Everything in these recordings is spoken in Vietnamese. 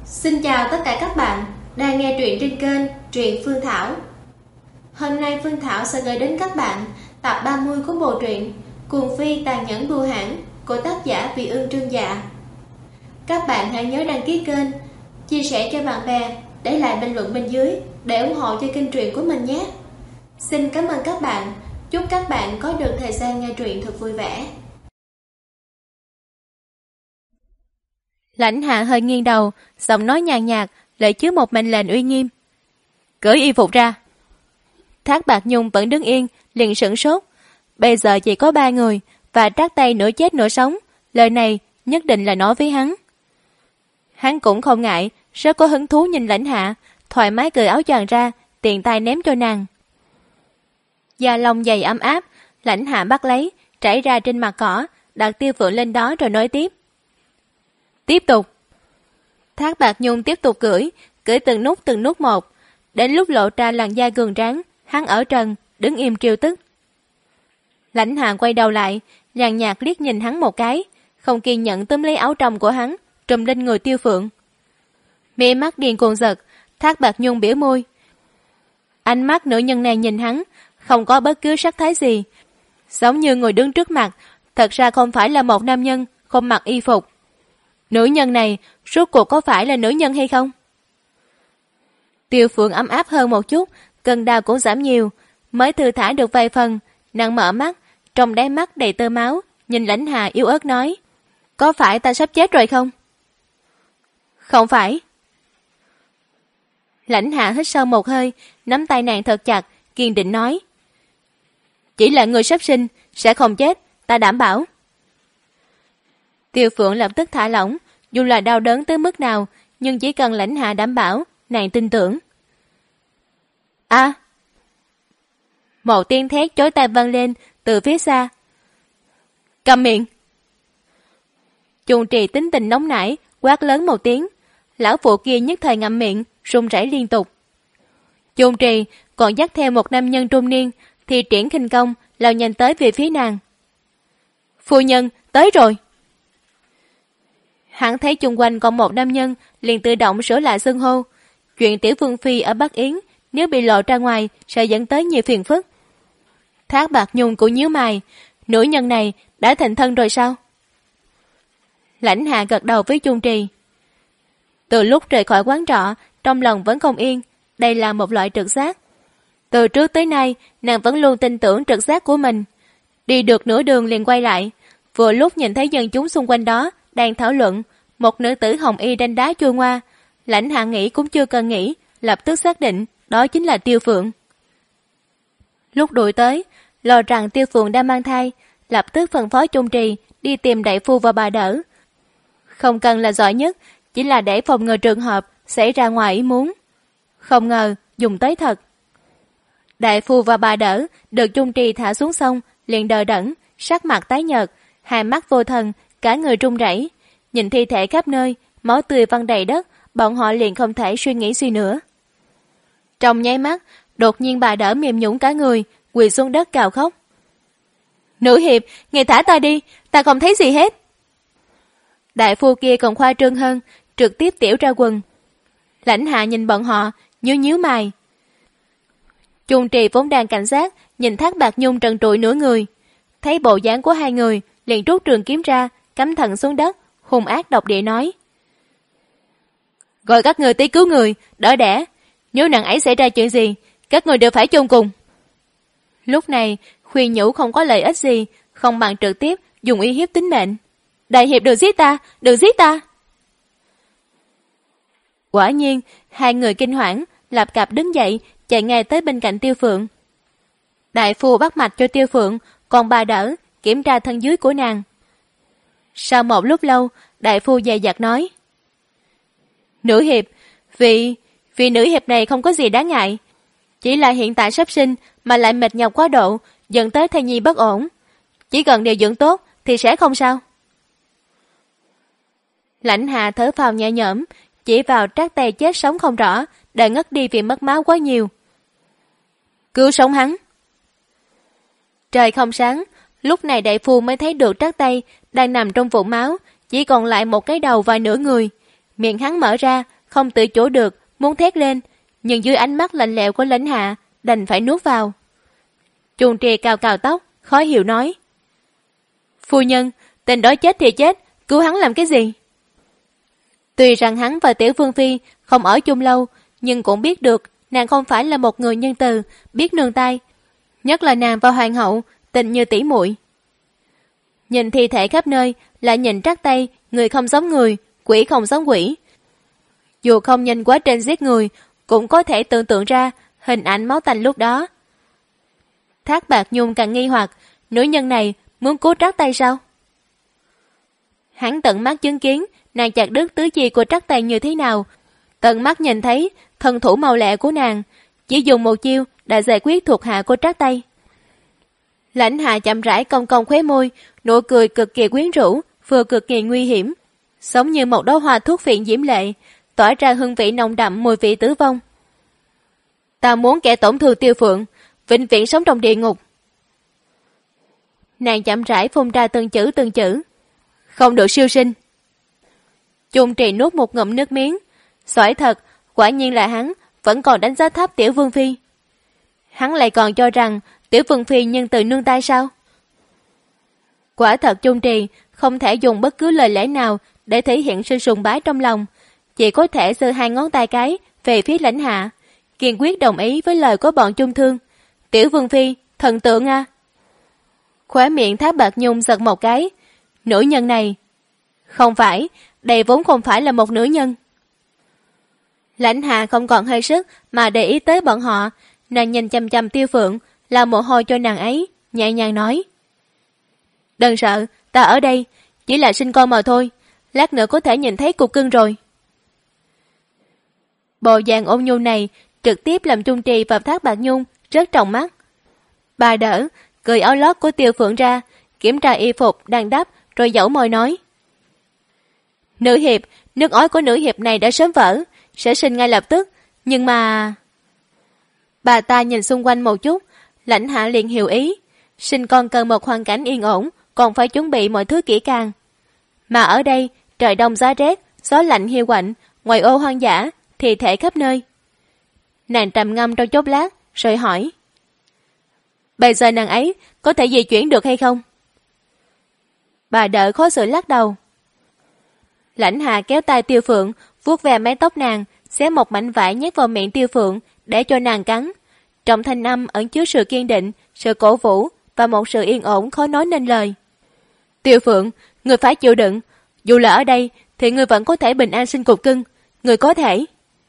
Xin chào tất cả các bạn đang nghe truyện trên kênh Truyện Phương Thảo. Hôm nay Phương Thảo sẽ gửi đến các bạn tập 30 của bộ truyện Cuồng Phi Tàn Nhẫn Bưu Hãn của tác giả Vị Ương Trương Dạ. Các bạn hãy nhớ đăng ký kênh, chia sẻ cho bạn bè, để lại bình luận bên dưới để ủng hộ cho kênh truyện của mình nhé. Xin cảm ơn các bạn. Chúc các bạn có được thời gian nghe truyện thật vui vẻ. Lãnh Hạ hơi nghiêng đầu, giọng nói nhàn nhạt, lại chứa một mệnh lệnh uy nghiêm. Cởi y phục ra. Thác Bạt Nhung vẫn đứng yên, liền sửng sốt. Bây giờ chỉ có 3 người, và Trác Tây nửa chết nửa sống. Lời này nhất định là nói với hắn. Hắn cũng không ngại, rất có hứng thú nhìn Lãnh Hạ, thoải mái cởi áo choàng ra, tiện tay ném cho nàng. Da lông dày ấm áp, Lãnh Hạ bắt lấy, trải ra trên mặt cỏ, đặt Tiêu Phượng lên đó rồi nói tiếp. Tiếp tục. Thác Bạt Nhung tiếp tục cưỡi từng nút một. Đến lúc lộ ra làn da cường tráng, hắn ở trần, đứng im triêu tức. Lãnh Hạ quay đầu lại, nhàn nhạt liếc nhìn hắn một cái, không kiên nhẫn túm lấy áo trong của hắn, trùm lên người Tiêu Phượng. Mí mắt điên cuồng giật, Thác Bạt Nhung biểu môi. Ánh mắt nữ nhân này nhìn hắn, không có bất cứ sắc thái gì, giống như người đứng trước mặt, thật ra không phải là một nam nhân không mặc y phục. Nữ nhân này rốt cuộc có phải là nữ nhân hay không? Tiêu Phượng ấm áp hơn một chút, cơn đau cũng giảm nhiều, mới thư thả được vài phần. Nàng mở mắt, trong đáy mắt đầy tơ máu, nhìn Lãnh Hạ yếu ớt nói. Có phải ta sắp chết rồi không? Không phải. Lãnh Hạ hít sâu một hơi, nắm tay nàng thật chặt, kiên định nói. Chỉ là người sắp sinh, sẽ không chết, ta đảm bảo. Tiêu Phượng lập tức thả lỏng, dù là đau đớn tới mức nào, nhưng chỉ cần Lãnh Hạ đảm bảo, nàng tin tưởng. À! Một tiếng thét chói tai vang lên từ phía xa. Câm miệng! Chung Trì tính tình nóng nảy, quát lớn một tiếng. Lão phụ kia nhất thời ngậm miệng, run rẩy liên tục. Chung Trì còn dắt theo một nam nhân trung niên, thì triển khinh công lao nhanh tới về phía nàng. Phu nhân, tới rồi! Hắn thấy chung quanh còn một nam nhân, liền tự động sửa lại xưng hô. Chuyện Tiểu Vương Phi ở Bắc Yến, nếu bị lộ ra ngoài, sẽ dẫn tới nhiều phiền phức. Thác Bạt Nhung cũng nhíu mày, nữ nhân này đã thành thân rồi sao? Lãnh Hạ gật đầu với Chung Trì. Từ lúc rời khỏi quán trọ, trong lòng vẫn không yên, đây là một loại trực giác. Từ trước tới nay, nàng vẫn luôn tin tưởng trực giác của mình. Đi được nửa đường liền quay lại, vừa lúc nhìn thấy dân chúng xung quanh đó đang thảo luận, một nữ tử hồng y đánh đá chua ngoa. Lãnh Hạ nghĩ cũng chưa cần nghĩ, lập tức xác định đó chính là Tiêu Phượng. Lúc đuổi tới, lo rằng Tiêu Phượng đang mang thai, lập tức phân phó Chung Trì đi tìm đại phu và bà đỡ. Không cần là giỏi nhất, chỉ là để phòng ngừa trường hợp xảy ra ngoài ý muốn. Không ngờ dùng tới thật. Đại phu và bà đỡ được Chung Trì thả xuống sông, liền đờ đẫn, sắc mặt tái nhợt, hai mắt vô thần, cả người run rẩy. Nhìn thi thể khắp nơi, máu tươi văng đầy đất, bọn họ liền không thể suy nghĩ gì nữa. Trong nháy mắt, đột nhiên bà đỡ mềm nhũn cả người, quỳ xuống đất gào khóc. Nữ hiệp, ngài thả ta đi, ta không thấy gì hết. Đại phu kia còn khoa trương hơn, trực tiếp tiểu ra quần. Lãnh Hạ nhìn bọn họ, nhíu mày. Chung Trì vốn đang cảnh giác, nhìn Thác Bạt Nhung trần trụi nửa người. Thấy bộ dáng của hai người, liền rút trường kiếm ra, cắm thẳng xuống đất, hung ác độc địa nói. Gọi các người tới cứu người, đỡ đẻ. Nếu nàng ấy xảy ra chuyện gì, các người đều phải chôn cùng. Lúc này, khuyên nhủ không có lợi ích gì, không bằng trực tiếp dùng uy hiếp tính mệnh. Đại hiệp đừng giết ta, đừng giết ta. Quả nhiên, hai người kinh hoảng, lập cập đứng dậy, chạy ngay tới bên cạnh Tiêu Phượng. Đại phu bắt mạch cho Tiêu Phượng, còn bà đỡ kiểm tra thân dưới của nàng. Sau một lúc lâu, đại phu dè dặt nói. Nữ hiệp, vì nữ hiệp này không có gì đáng ngại. Chỉ là hiện tại sắp sinh mà lại mệt nhọc quá độ, dẫn tới thai nhi bất ổn. Chỉ cần điều dưỡng tốt thì sẽ không sao. Lãnh Hạ thở phào nhẹ nhõm, chỉ vào Trác Tây chết sống không rõ, đã ngất đi vì mất máu quá nhiều. Cứu sống hắn. Trời không sáng, lúc này đại phu mới thấy được Trác Tây đang nằm trong vũng máu, chỉ còn lại một cái đầu và nửa người. Miệng hắn mở ra, không tự chủ được, muốn thét lên, nhưng dưới ánh mắt lạnh lẽo của Lãnh Hạ, đành phải nuốt vào. Chung Trì cào cào tóc, khó hiểu nói. Phu nhân, tên đó chết thì chết, cứu hắn làm cái gì? Tuy rằng hắn và Tiểu Vương Phi không ở chung lâu, nhưng cũng biết được nàng không phải là một người nhân từ, biết nương tay. Nhất là nàng và hoàng hậu, tình như tỷ muội. Nhìn thi thể khắp nơi, lại nhìn Trác Tây, người không giống người, quỷ không giống quỷ. Dù không nhìn quá trình giết người, cũng có thể tưởng tượng ra hình ảnh máu tanh lúc đó. Thác Bạt Nhung càng nghi hoặc, nữ nhân này muốn cứu Trác Tây sao? Hắn tận mắt chứng kiến nàng chặt đứt tứ chi của Trác Tây như thế nào, tận mắt nhìn thấy thân thủ mau lẹ của nàng, chỉ dùng một chiêu đã giải quyết thuộc hạ của Trác Tây. Lãnh Hạ chậm rãi cong cong khóe môi, nụ cười cực kỳ quyến rũ, vừa cực kỳ nguy hiểm, giống như một đóa hoa thuốc phiện diễm lệ, tỏa ra hương vị nồng đậm mùi vị tử vong. Ta muốn kẻ tổn thương Tiêu Phượng, vĩnh viễn sống trong địa ngục. Nàng chậm rãi phun ra từng chữ, không được siêu sinh. Chung Trì nuốt một ngụm nước miếng, xoải thật, quả nhiên là hắn vẫn còn đánh giá thấp Tiểu Vương Phi. Hắn lại còn cho rằng Tiểu Vương Phi nhân từ nương tay sao? Quả thật Chung Trì không thể dùng bất cứ lời lẽ nào để thể hiện sự sùng bái trong lòng, chỉ có thể giơ hai ngón tay cái về phía Lãnh Hạ, kiên quyết đồng ý với lời của bọn Chung Thương. Tiểu Vương Phi, thần tượng a. Khóe miệng Thác Bạt Nhung giật một cái. Nữ nhân này, không phải, đây vốn không phải là một nữ nhân. Lãnh Hạ không còn hơi sức mà để ý tới bọn họ, nàng nhìn chăm chăm Tiêu Phượng, là mồ hôi cho nàng ấy, nhẹ nhàng nói. Đừng sợ, ta ở đây, chỉ là sinh con mà thôi, lát nữa có thể nhìn thấy cục cưng rồi. Bộ dạng ôn nhu này trực tiếp làm Chung Trì và Thác Bạt Nhung rất trọng mắt. Bà đỡ, cởi áo lót của Tiêu Phượng ra, kiểm tra y phục đang đắp, rồi dẫu môi nói. Nữ hiệp, nước ối của nữ hiệp này đã sớm vỡ, sẽ sinh ngay lập tức, nhưng mà... Bà ta nhìn xung quanh một chút, Lãnh Hạ liền hiểu ý. Sinh con cần một hoàn cảnh yên ổn, còn phải chuẩn bị mọi thứ kỹ càng. Mà ở đây, trời đông giá rét, gió lạnh hiu quạnh, ngoài ô hoang dã, thì thể khắp nơi. Nàng trầm ngâm trong chốc lát, rồi hỏi. Bây giờ nàng ấy có thể di chuyển được hay không? Bà đỡ khó xử lắc đầu. Lãnh Hạ kéo tay Tiêu Phượng, vuốt ve mái tóc nàng, xé một mảnh vải nhét vào miệng Tiêu Phượng để cho nàng cắn. Trong thanh âm ẩn chứa sự kiên định, sự cổ vũ và một sự yên ổn khó nói nên lời. Tiêu Phượng, người phải chịu đựng. Dù là ở đây thì người vẫn có thể bình an sinh cục cưng. Người có thể.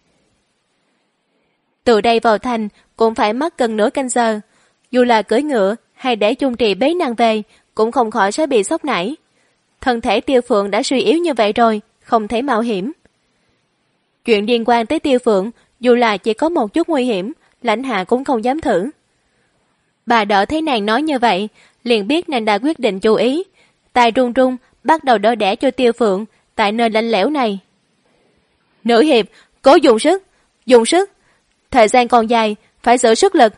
Từ đây vào thành cũng phải mất gần nửa canh giờ. Dù là cưỡi ngựa hay để Chung Trì bế nàng về, cũng không khỏi sẽ bị sốc nảy. Thân thể Tiêu Phượng đã suy yếu như vậy rồi, không thể mạo hiểm. Chuyện liên quan tới Tiêu Phượng, dù là chỉ có một chút nguy hiểm, Lãnh Hạ cũng không dám thử. Bà đỡ thấy nàng nói như vậy, liền biết nàng đã quyết định chú ý. Tay run run, bắt đầu đỡ đẻ cho Tiêu Phượng tại nơi lạnh lẽo này. Nữ hiệp, cố dùng sức, dùng sức. Thời gian còn dài, phải giữ sức lực.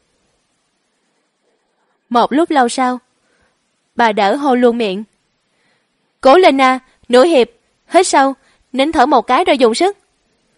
Một lúc lâu sau, bà đỡ hô luôn miệng. Cố lên à, nữ hiệp, hít sâu, nín thở một cái rồi dùng sức.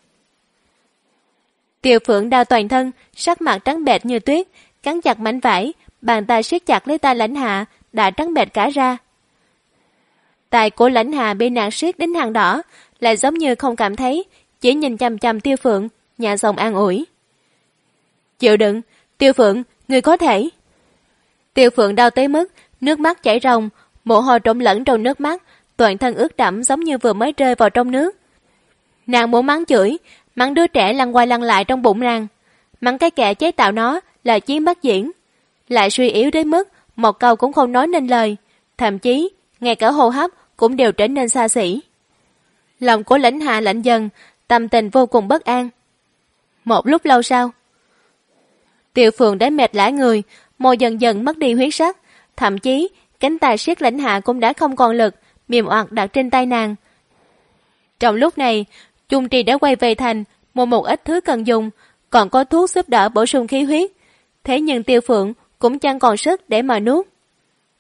Tiêu Phượng đau toàn thân, sắc mặt trắng bệch như tuyết, cắn chặt mảnh vải, bàn tay siết chặt lấy tay Lãnh Hạ, đã trắng bệch cả ra. Tay của Lãnh Hạ bị nàng siết đến hàng đỏ, lại giống như không cảm thấy, chỉ nhìn chằm chằm Tiêu Phượng, nhẹ giọng an ủi. Chịu đựng, Tiêu Phượng, người có thể. Tiêu Phượng đau tới mức nước mắt chảy ròng, mồ hôi trộn lẫn trong nước mắt, toàn thân ướt đẫm giống như vừa mới rơi vào trong nước. Nàng muốn mắng chửi, mắng đứa trẻ lăn qua lăn lại trong bụng nàng, mắng cái kẻ chế tạo nó là Chiến Bất Diễn, lại suy yếu đến mức một câu cũng không nói nên lời, thậm chí ngay cả hô hấp cũng đều trở nên xa xỉ. Lòng của Lãnh Hạ lạnh dần, tâm tình vô cùng bất an. Một lúc lâu sau, Tiêu Phượng đã mệt lả người, môi dần dần mất đi huyết sắc, thậm chí cánh tay siết Lãnh Hạ cũng đã không còn lực, mềm oặt đặt trên tay nàng. Trong lúc này, Chung Trì đã quay về thành, mua một ít thứ cần dùng, còn có thuốc giúp đỡ bổ sung khí huyết. Thế nhưng Tiêu Phượng cũng chẳng còn sức để mà nuốt.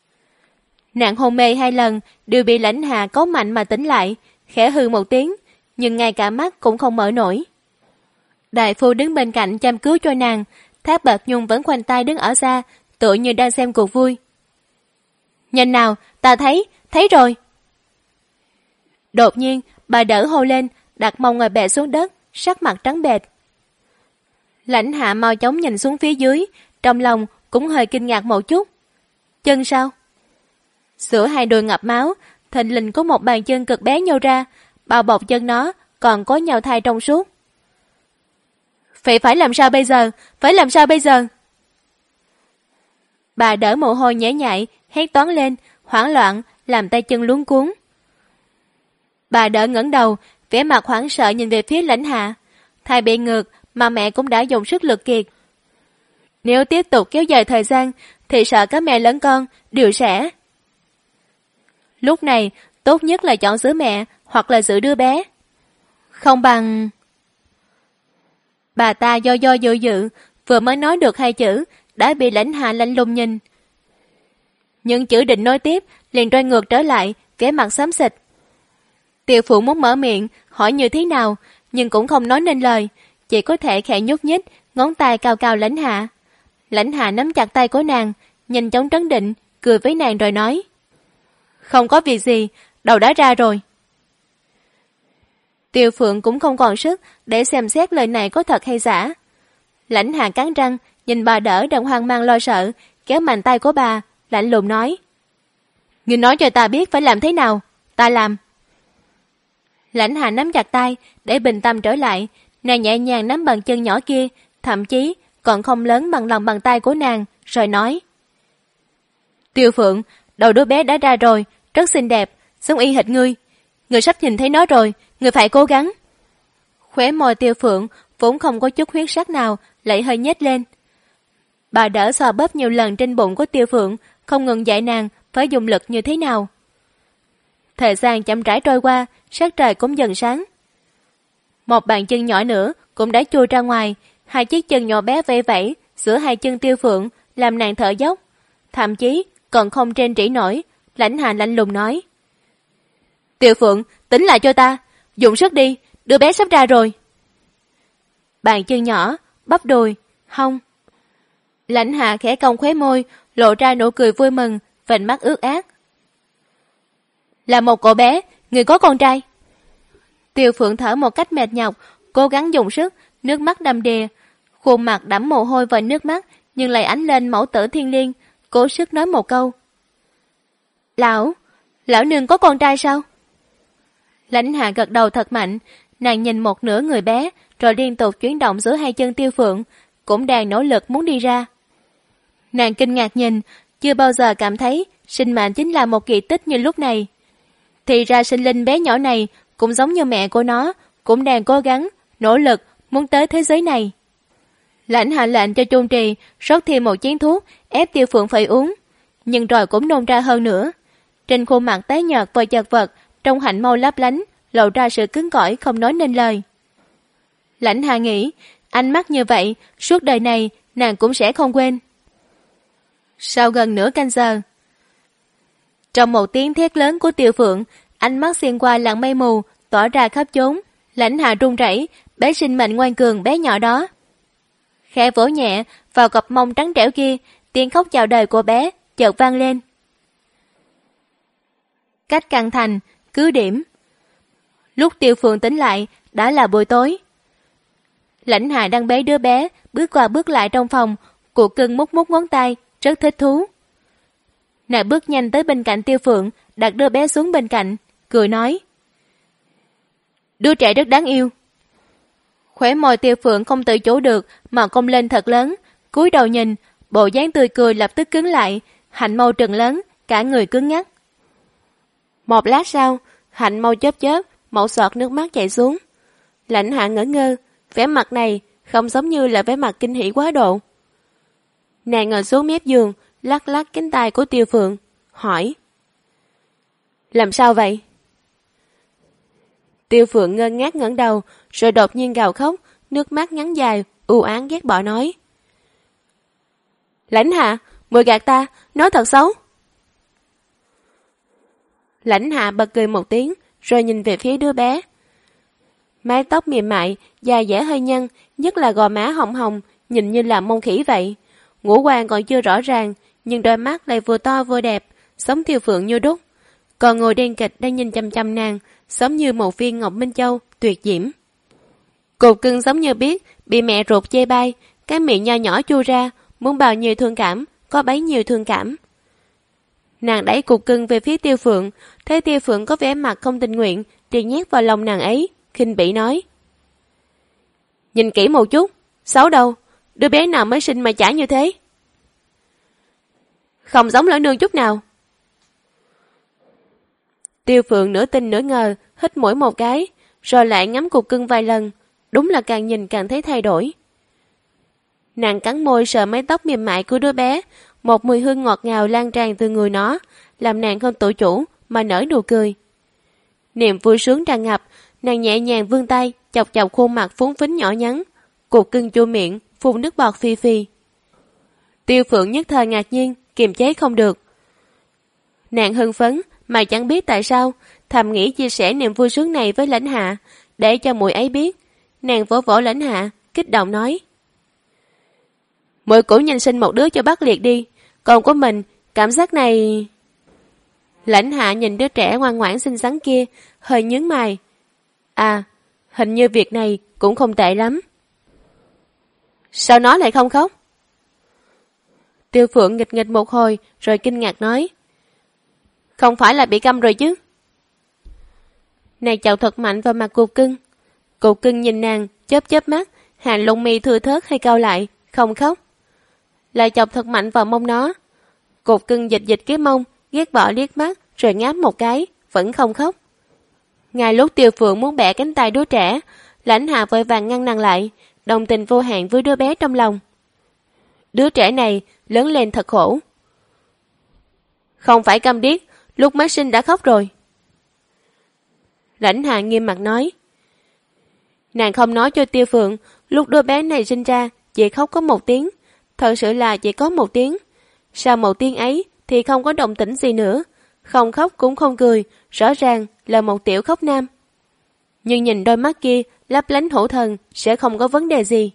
Nàng hôn mê 2 lần, đều bị Lãnh Hạ cáu mạnh mà tỉnh lại, khẽ hừ một tiếng, nhưng ngay cả mắt cũng không mở nổi. Đại phu đứng bên cạnh chăm cứu cho nàng, Thác Bạt Nhung vẫn khoanh tay đứng ở xa, tựa như đang xem cuộc vui. Nhanh nào, ta thấy rồi. Đột nhiên, bà đỡ hô lên, đặt mông ngồi bệt xuống đất, sắc mặt trắng bệch. Lãnh Hạ mau chóng nhìn xuống phía dưới, trong lòng cũng hơi kinh ngạc một chút. Chân sao? Giữa hai đùi ngập máu, thình lình có một bàn chân cực bé nhô ra, bao bọc chân nó còn có nhau thai trong suốt. Phải làm sao bây giờ? Phải làm sao bây giờ? Bà đỡ mồ hôi nhễ nhại, hét toáng lên, hoảng loạn, làm tay chân luống cuống. Bà đỡ ngẩng đầu, vẻ mặt hoảng sợ nhìn về phía Lãnh Hạ. Thai bị ngược mà mẹ cũng đã dùng sức lực kiệt. Nếu tiếp tục kéo dài thời gian thì sợ cả mẹ lẫn con đều sẽ. Lúc này tốt nhất là chọn giữ mẹ hoặc là giữ đứa bé. Không bằng... Bà ta do dự, vừa mới nói được 2 chữ đã bị Lãnh Hạ lạnh lùng nhìn. Những chữ định nói tiếp liền quay ngược trở lại, vẻ mặt xám xịt. Tiêu Phụ muốn mở miệng hỏi như thế nào, nhưng cũng không nói nên lời, chỉ có thể khẽ nhúc nhích, ngón tay cao cao Lãnh Hạ. Lãnh Hạ nắm chặt tay của nàng, nhanh chóng trấn định, cười với nàng rồi nói: Không có việc gì, đầu đã ra rồi. Tiêu Phượng cũng không còn sức để xem xét lời này có thật hay giả. Lãnh Hạ cắn răng, nhìn bà đỡ đang hoang mang lo sợ, kéo mạnh tay của bà, lạnh lùng nói: Ngươi nói cho ta biết phải làm thế nào, ta làm. Lãnh Hạ nắm chặt tay để bình tâm trở lại, nàng nhẹ nhàng nắm bàn chân nhỏ kia, thậm chí còn không lớn bằng lòng bàn tay của nàng, rồi nói: Tiêu Phượng, đầu đứa bé đã ra rồi, rất xinh đẹp, giống y hệt ngươi. Ngươi sắp nhìn thấy nó rồi, ngươi phải cố gắng. Khóe môi Tiêu Phượng vốn không có chút huyết sắc nào, lại hơi nhếch lên. Bà đỡ xoa bóp nhiều lần trên bụng của Tiêu Phượng, không ngừng dạy nàng phải dùng lực như thế nào. Thời gian chậm rãi trôi qua, sắc trời cũng dần sáng. Một bàn chân nhỏ nữa cũng đã chui ra ngoài, 2 chiếc chân nhỏ bé vẫy vẫy giữa 2 chân Tiêu Phượng, làm nàng thở dốc, thậm chí còn không trên trĩ nổi. Lãnh Hạ lạnh lùng nói: Tiêu Phượng, tính lại cho ta, dùng sức đi, đứa bé sắp ra rồi. Bàn chân nhỏ, bắp đùi, hông. Lãnh Hạ khẽ cong khóe môi, lộ ra nụ cười vui mừng, vành mắt ướt át. Là một cậu bé, người có con trai. Tiêu Phượng thở một cách mệt nhọc, cố gắng dùng sức, nước mắt đầm đìa, khuôn mặt đẫm mồ hôi và nước mắt, nhưng lại ánh lên mẫu tử thiên liêng, cố sức nói một câu: Lão nương có con trai sao? Lãnh Hạ gật đầu thật mạnh, nàng nhìn một nửa người bé, rồi liên tục chuyển động giữa 2 chân Tiêu Phượng, cũng đang nỗ lực muốn đi ra. Nàng kinh ngạc nhìn, chưa bao giờ cảm thấy sinh mệnh chính là một kỳ tích như lúc này. Thì ra sinh linh bé nhỏ này cũng giống như mẹ của nó, cũng đang cố gắng, nỗ lực muốn tới thế giới này. Lãnh Hạ lệnh cho Chung Trì rót thêm một chén thuốc, ép Tiêu Phượng phải uống, nhưng rồi cũng nôn ra hơn nữa. Trên khuôn mặt tái nhợt và chật vật, trong hạnh mâu lấp lánh, lộ ra sự cứng cỏi không nói nên lời. Lãnh Hạ nghĩ, ánh mắt như vậy, suốt đời này nàng cũng sẽ không quên. Sau gần nửa canh giờ, trong một tiếng thét lớn của Tiêu Phượng, ánh mắt xuyên qua làn mây mù, tỏa ra khắp chốn. Lãnh Hạ run rẩy, bé sinh mệnh ngoan cường bé nhỏ đó. Khẽ vỗ nhẹ vào cặp mông trắng trẻo kia, tiếng khóc chào đời của bé chợt vang lên. Cách căn thành, cứ điểm. Lúc Tiêu Phượng tỉnh lại, đã là buổi tối. Lãnh Hạ đang bế đứa bé, bước qua bước lại trong phòng, cụ cưng mút mút ngón tay, rất thích thú. Nàng bước nhanh tới bên cạnh Tiêu Phượng, đặt đứa bé xuống bên cạnh, cười nói: Đứa trẻ rất đáng yêu. Khóe môi Tiêu Phượng không tự chủ được mà cong lên thật lớn, cúi đầu nhìn, bộ dáng tươi cười lập tức cứng lại, hạnh mâu trừng lớn, cả người cứng ngắc. Một lát sau, hạnh mâu chớp chớp, một giọt nước mắt chảy xuống. Lãnh Hạ ngỡ ngơ, vẻ mặt này không giống như là vẻ mặt kinh hỉ quá độ. Nàng ngồi xuống mép giường, lắc lắc cánh tay của Tiêu Phượng, hỏi: Làm sao vậy? Tiêu Phượng ngơ ngác ngẩng đầu, rồi đột nhiên gào khóc, nước mắt ngắn dài, u oán ghét bỏ nói: Lãnh Hạ, muội gạt ta, nói thật xấu. Lãnh Hạ bật cười một tiếng, rồi nhìn về phía đứa bé. Mái tóc mềm mại, da dẻ hơi nhăn, nhất là gò má hồng hồng, nhìn như là mông khỉ vậy. Ngũ quan còn chưa rõ ràng, nhưng đôi mắt lại vừa to vừa đẹp, sống Tiêu Phượng như đúc. Còn ngồi đen kịch đang nhìn chăm chăm nàng, giống như một viên ngọc minh châu, tuyệt diễm. Cục cưng giống như biết, bị mẹ ruột chê bai, cái miệng nho nhỏ chu ra, muốn bao nhiêu thương cảm, có bấy nhiêu thương cảm. Nàng đẩy cục cưng về phía Tiêu Phượng, thấy Tiêu Phượng có vẻ mặt không tình nguyện, liền nhét vào lòng nàng ấy, khinh bỉ nói. Nhìn kỹ một chút, xấu đâu, đứa bé nào mới sinh mà chả như thế. Không giống lão nương chút nào. Tiêu Phượng nửa tin nửa ngờ, hít mũi một cái, rồi lại ngắm cục cưng vài lần, đúng là càng nhìn càng thấy thay đổi. Nàng cắn môi sờ mái tóc mềm mại của đứa bé, một mùi hương ngọt ngào lan tràn từ người nó, làm nàng không tự chủ mà nở nụ cười. Niềm vui sướng tràn ngập, nàng nhẹ nhàng vươn tay, chọc chọc khuôn mặt phúng phính nhỏ nhắn, cục cưng chua miệng, phun nước bọt phi phi. Tiêu Phượng nhất thời ngạc nhiên, kiềm chế không được. Nàng hưng phấn, mà chẳng biết tại sao, thầm nghĩ chia sẻ niềm vui sướng này với Lãnh Hạ, để cho muội ấy biết. Nàng vỗ vỗ Lãnh Hạ, kích động nói. Muội cũng nhanh sinh một đứa cho bác Liệt đi, còn của mình, cảm giác này... Lãnh Hạ nhìn đứa trẻ ngoan ngoãn xinh xắn kia, hơi nhướng mày. À, hình như việc này cũng không tệ lắm. Sao nó lại không khóc? Tiêu Phượng nghịch nghịch một hồi, rồi kinh ngạc nói. Không phải là bị câm rồi chứ? Nàng chào thật mạnh vào mặt cục cưng. Cục cưng nhìn nàng, chớp chớp mắt, hàng lông mi thưa thớt hay cau lại, không khóc. Lại chọc thật mạnh vào mông nó. Cục cưng dịch dịch cái mông, ghét bỏ liếc mắt, rồi ngáp một cái, vẫn không khóc. Ngay lúc Tiêu Phượng muốn bẻ cánh tay đứa trẻ, Lãnh Hạ vội vàng ngăn nàng lại, đồng tình vô hạn với đứa bé trong lòng. Đứa trẻ này lớn lên thật khổ. Không phải câm điếc, lúc mới sinh đã khóc rồi. Lãnh Hạ nghiêm mặt nói. Nàng không nói cho Tiêu Phượng, lúc đứa bé này sinh ra, chỉ khóc có 1 tiếng. Thật sự là chỉ có 1 tiếng. Sau 1 tiếng ấy thì không có động tĩnh gì nữa. Không khóc cũng không cười, rõ ràng là một tiểu khóc nam. Nhưng nhìn đôi mắt kia lấp lánh hổ thần sẽ không có vấn đề gì.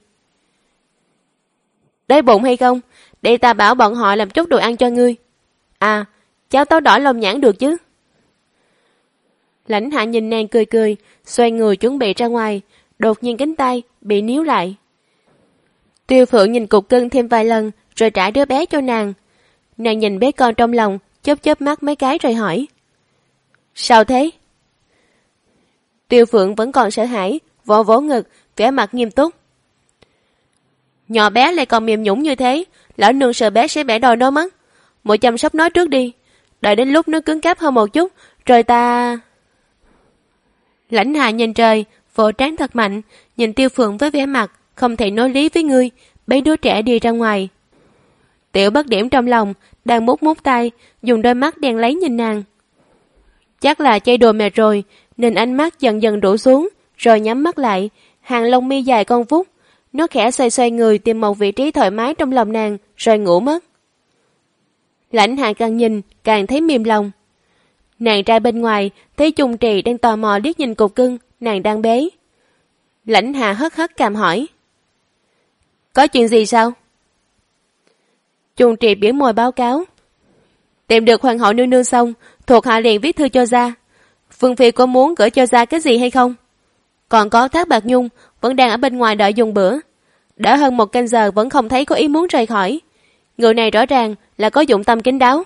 Đói bụng hay không? Để ta bảo bọn họ làm chút đồ ăn cho ngươi. À, cháo táo đỏ lông nhãn được chứ? Lãnh Hạ nhìn nàng cười cười, xoay người chuẩn bị ra ngoài, đột nhiên cánh tay bị níu lại. Tiêu Phượng nhìn cục cưng thêm vài lần, rồi trả đứa bé cho nàng. Nàng nhìn bé con trong lòng, chớp chớp mắt mấy cái rồi hỏi. Sao thế? Tiêu Phượng vẫn còn sợ hãi, vỗ vỗ ngực, vẻ mặt nghiêm túc. Nhỏ bé lại còn mềm nhũn như thế, lão nương sợ bé sẽ bẻ đôi nó mất. Muội chăm sóc nó trước đi, đợi đến lúc nó cứng cáp hơn một chút, rồi ta... Lãnh Hạ nhìn trời, vỗ trán thật mạnh, nhìn Tiêu Phượng với vẻ mặt không thể nói lý với ngươi, bế đứa trẻ đi ra ngoài. Tiểu Bất Điểm trong lòng đang mút mút tay, dùng đôi mắt đen lấy nhìn nàng. Chắc là chơi đồ mệt rồi, nên ánh mắt dần dần đổ xuống, rồi nhắm mắt lại, hàng lông mi dài con vút. Nó khẽ xoay xoay người tìm một vị trí thoải mái trong lòng nàng, rồi ngủ mất. Lãnh Hạ càng nhìn, càng thấy mềm lòng. Nàng ra bên ngoài, thấy Chung Trì đang tò mò liếc nhìn cục cưng, nàng đang bế. Lãnh Hạ hất hất cằm hỏi. Có chuyện gì sao? Chung Trì biểu môi báo cáo. Tìm được hoàng hậu nương nương xong, thuộc hạ liền viết thư cho gia. Phương Phi có muốn gửi cho gia cái gì hay không? Còn có Thác Bạc Nhung vẫn đang ở bên ngoài đợi dùng bữa. Đã hơn 1 canh giờ vẫn không thấy có ý muốn rời khỏi. Người này rõ ràng là có dụng tâm kín đáo.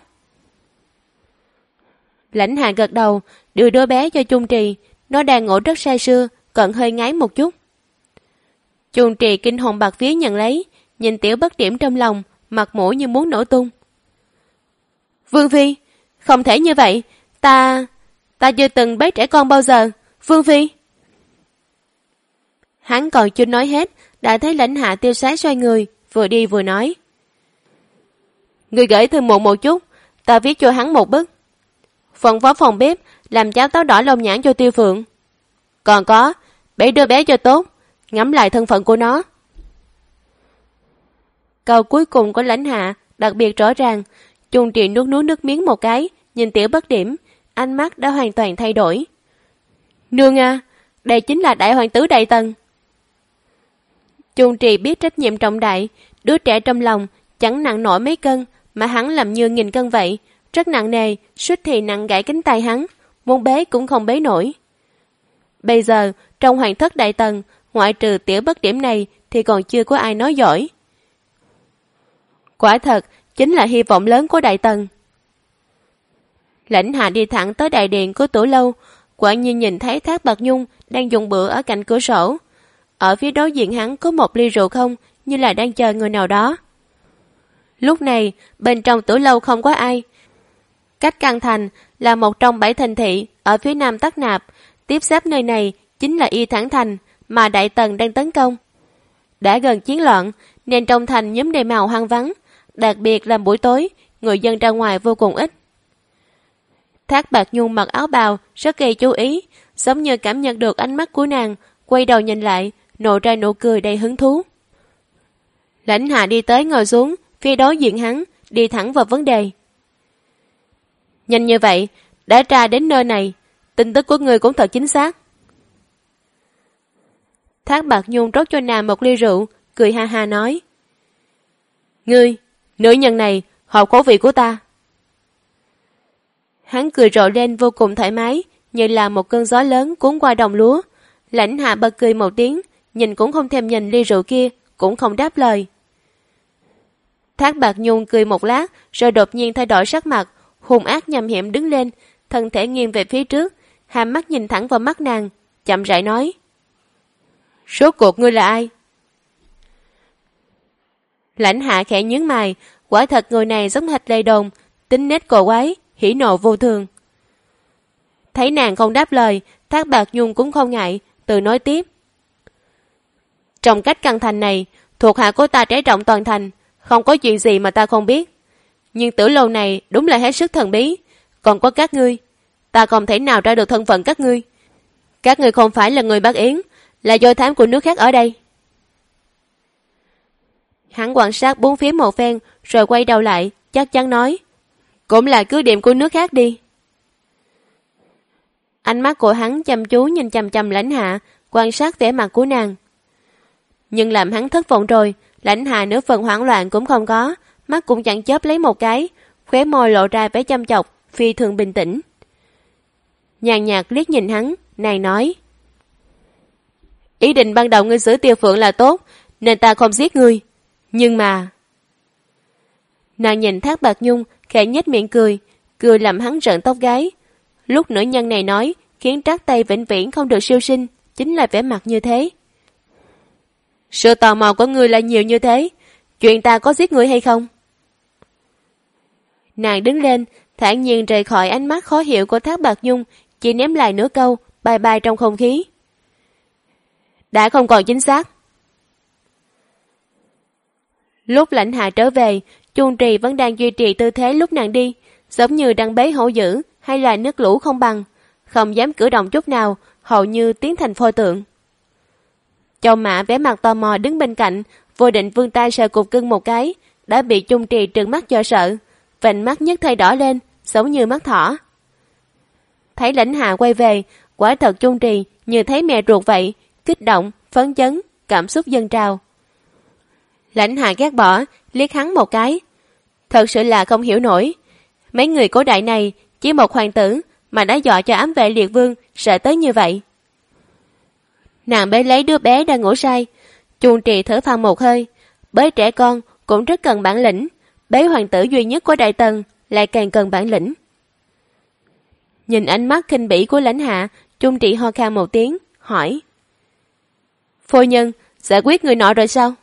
Lãnh Hạ gật đầu, đưa đứa bé cho Chung Trì. Nó đang ngủ rất say sưa, còn hơi ngáy một chút. Chung Trì kinh hồn bạt vía nhận lấy, nhìn Tiểu Bất Điểm trong lòng, mặt mũi như muốn nổ tung. Vương Phi, không thể như vậy, ta chưa từng bế trẻ con bao giờ, Vương Phi. Hắn còn chưa nói hết, đã thấy Lãnh Hạ tiêu sái xoay người, vừa đi vừa nói. Người gửi thư muộn một chút, ta viết cho hắn một bức. Phân phó phòng bếp, làm cháo táo đỏ lông nhãn cho Tiêu Phượng. Còn có, bế đứa bé cho tốt, ngắm lại thân phận của nó. Câu cuối cùng của Lãnh Hạ đặc biệt rõ ràng. Chung Trì nuốt nước miếng một cái, nhìn Tiểu Bất Điểm, ánh mắt đã hoàn toàn thay đổi. Nương à, Đây chính là đại hoàng tử Đại Tần. Chung Trì biết trách nhiệm trọng đại, đứa trẻ trong lòng chẳng nặng nổi mấy cân, mà hắn làm như 1000 cân vậy, rất nặng nề, suýt thì nặng gãy cánh tay hắn, muốn bế cũng không bế nổi. Bây giờ, trong hoàng thất Đại Tần, ngoại trừ tiểu bất điểm này thì còn chưa có ai nói giỏi. Quả thật, chính là hy vọng lớn của Đại Tần. Lãnh Hạ đi thẳng tới đại điện của Tử Lâu, quả nhiên nhìn thấy Thác Bạt Nhung đang dùng bữa ở cạnh cửa sổ. Ở phía đối diện hắn có một ly rượu không, như là đang chờ người nào đó. Lúc này, bên trong Tử Lâu không có ai. Cách căn thành là một trong 7 thành thị ở phía nam Tắc Nạp, tiếp giáp nơi này chính là Y Thẳng Thành mà Đại Tần đang tấn công. Đã gần chiến loạn, nên trong thành nhóm đầy màu hoang vắng, đặc biệt là buổi tối, người dân ra ngoài vô cùng ít. Thác Bạt Nhung mặc áo bào, rất gây chú ý, giống như cảm nhận được ánh mắt của nàng, quay đầu nhìn lại, nộ ra nụ cười đầy hứng thú. Lãnh Hạ đi tới ngồi xuống, phía đối diện hắn, đi thẳng vào vấn đề. Nhanh như vậy, đã tra đến nơi này, tin tức của ngươi cũng thật chính xác. Thác Bạt Nhung rót cho nàng một ly rượu, cười ha ha nói. Ngươi, nữ nhân này, hợp khẩu vị của ta. Hắn cười rộ lên vô cùng thoải mái, như là một cơn gió lớn cuốn qua đồng lúa. Lãnh Hạ bật cười một tiếng, nhìn cũng không thèm nhìn ly rượu kia, cũng không đáp lời. Thác Bạt Nhung cười một lát, rồi đột nhiên thay đổi sắc mặt, hung ác nham hiểm đứng lên, thân thể nghiêng về phía trước, hàm mắt nhìn thẳng vào mắt nàng, chậm rãi nói. Rốt cuộc ngươi là ai? Lãnh Hạ khẽ nhướng mày, quả thật người này giống hệt Lê Đồn, tính nết cổ quái, hỉ nộ vô thường. Thấy nàng không đáp lời, Thác Bạt Nhung cũng không ngại, tự nói tiếp. Trong cách căn thành này, thuộc hạ của ta trải rộng toàn thành, không có chuyện gì mà ta không biết. Nhưng Tử Lâu này đúng là hết sức thần bí, còn có các ngươi, ta không thể nào ra được thân phận các ngươi. Các ngươi không phải là người Bắc Yến, là do thám của nước khác ở đây. Hắn quan sát bốn phía một phen, rồi quay đầu lại, chắc chắn nói. Cũng là cứ điểm của nước khác đi. Ánh mắt của hắn chăm chú nhìn chằm chằm Lãnh Hạ, quan sát vẻ mặt của nàng. Nhưng làm hắn thất vọng rồi, Lãnh Hạ nửa phần hoảng loạn cũng không có, mắt cũng chẳng chớp lấy một cái, khóe môi lộ ra vẻ chăm chọc, phi thường bình tĩnh. Nhàn nhạt liếc nhìn hắn, nàng nói. Ý định ban đầu ngươi xử Tiêu Phượng là tốt, nên ta không giết ngươi. Nhưng mà... Nàng nhìn Thác Bạt Nhung, khẽ nhếch miệng cười, cười làm hắn rợn tóc gáy. Lúc nữ nhân này nói, khiến Trác Tây vĩnh viễn không được siêu sinh, chính là vẻ mặt như thế. Sự tò mò của ngươi là nhiều như thế, chuyện ta có giết ngươi hay không? Nàng đứng lên, thản nhiên rời khỏi ánh mắt khó hiểu của Thác Bạt Nhung, chỉ ném lại nửa câu, bay bay trong không khí. Đã không còn chính xác. Lúc Lãnh Hạ trở về, Chung Trì vẫn đang duy trì tư thế lúc nàng đi, giống như đang bế hổ dữ hay là nước lũ không bằng, không dám cử động chút nào, hầu như tiến thành pho tượng. Châu Mã vẻ mặt tò mò đứng bên cạnh, vô định vươn tay sờ cục cưng một cái, đã bị Chung Trì trừng mắt do sợ, vành mắt nhất thời đỏ lên, giống như mắt thỏ. Thấy Lãnh Hạ quay về, quả thật Chung Trì như thấy mẹ ruột vậy, kích động, phấn chấn, cảm xúc dâng trào. Lãnh Hạ ghét bỏ, liếc hắn một cái. Thật sự là không hiểu nổi. Mấy người cổ đại này, chỉ một hoàng tử mà đã dọa cho ám vệ liệt vương sợ tới như vậy. Nàng bế lấy đứa bé đang ngủ say. Chung Trì thở phào một hơi. Bế trẻ con cũng rất cần bản lĩnh. Bế hoàng tử duy nhất của Đại Tần lại càng cần bản lĩnh. Nhìn ánh mắt khinh bỉ của Lãnh Hạ, Chung Trì ho khan một tiếng, hỏi. Phu nhân, giải quyết người nọ rồi sao?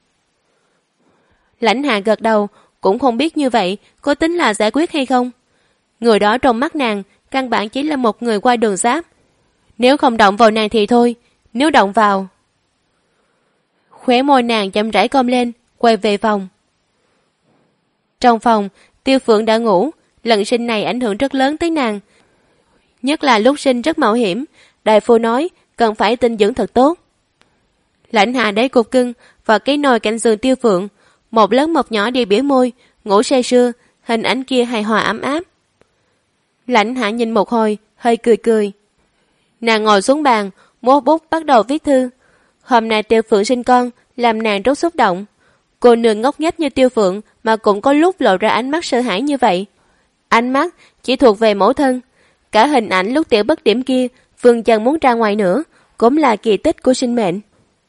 Lãnh Hạ gật đầu, cũng không biết như vậy có tính là giải quyết hay không. Người đó trong mắt nàng, căn bản chỉ là một người qua đường giáp. Nếu không động vào nàng thì thôi, nếu động vào... Khóe môi nàng chậm rãi cong lên, quay về phòng. Trong phòng, Tiêu Phượng đã ngủ, lần sinh này ảnh hưởng rất lớn tới nàng. Nhất là lúc sinh rất mạo hiểm, đại phu nói cần phải tinh dưỡng thật tốt. Lãnh Hạ đẩy cục cưng vào cái nồi cạnh giường Tiêu Phượng, một lớn một nhỏ đi bỉa môi, ngủ say sưa, hình ảnh kia hài hòa ấm áp. Lãnh Hạ nhìn một hồi, hơi cười cười. Nàng ngồi xuống bàn, múa bút bắt đầu viết thư. Hôm nay Tiêu Phượng sinh con, làm nàng rất xúc động. Cô nương ngốc nghếch như Tiêu Phượng mà cũng có lúc lộ ra ánh mắt sợ hãi như vậy. Ánh mắt chỉ thuộc về mẫu thân. Cả hình ảnh lúc Tiểu Bất Điểm kia vương chân muốn ra ngoài nữa cũng là kỳ tích của sinh mệnh.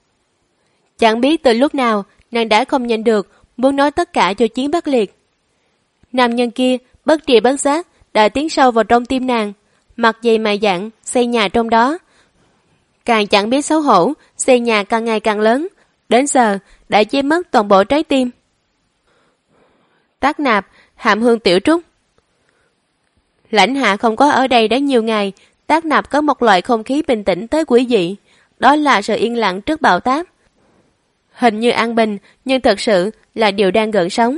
Chẳng biết từ lúc nào nàng đã không nhận được, muốn nói tất cả cho Chiến Bắc Liệt. Nam nhân kia bất tri bất giác đã tiến sâu vào trong tim nàng, mặc dày mày dặn xây nhà trong đó. Càng chẳng biết xấu hổ, xây nhà càng ngày càng lớn, đến giờ đã chiếm mất toàn bộ trái tim. Tác Nạp, Hàm Hương Tiểu Trúc. Lãnh Hạ không có ở đây đã nhiều ngày, Tác Nạp có một loại không khí bình tĩnh tới quỷ dị, đó là sự yên lặng trước bão táp. Hình như an bình, nhưng thật sự là điều đang gợn sóng.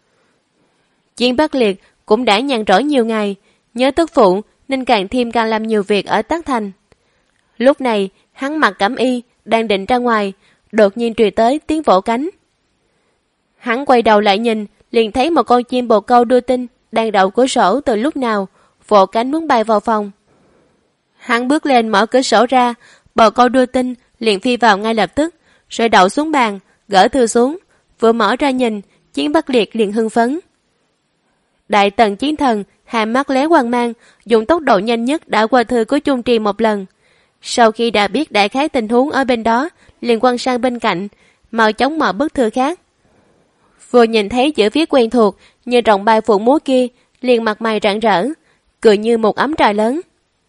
Chiến Bắc Liệt cũng đã nhàn rỗi nhiều ngày, nhớ tức phụ nên càng làm nhiều việc ở Tác Thành. Lúc này, hắn mặc cẩm y, đang định ra ngoài, đột nhiên truyền tới tiếng vỗ cánh. Hắn quay đầu lại nhìn, liền thấy một con chim bồ câu đưa tin đang đậu cửa sổ từ lúc nào, vỗ cánh muốn bay vào phòng. Hắn bước lên mở cửa sổ ra, bồ câu đưa tin liền phi vào ngay lập tức, rồi đậu xuống bàn, gỡ thư xuống, vừa mở ra nhìn, Chiến Bắc Liệt liền hưng phấn. Đại tần chiến thần, hai mắt lóe quang mang, dùng tốc độ nhanh nhất đã qua thư của Chung Trì một lần. Sau khi đã biết đại khái tình huống ở bên đó, liền quăng sang bên cạnh, mau chóng mở bức thư khác. Vừa nhìn thấy chữ viết quen thuộc như rồng bay phượng múa kia, liền mặt mày rạng rỡ, cười như một ấm trà lớn.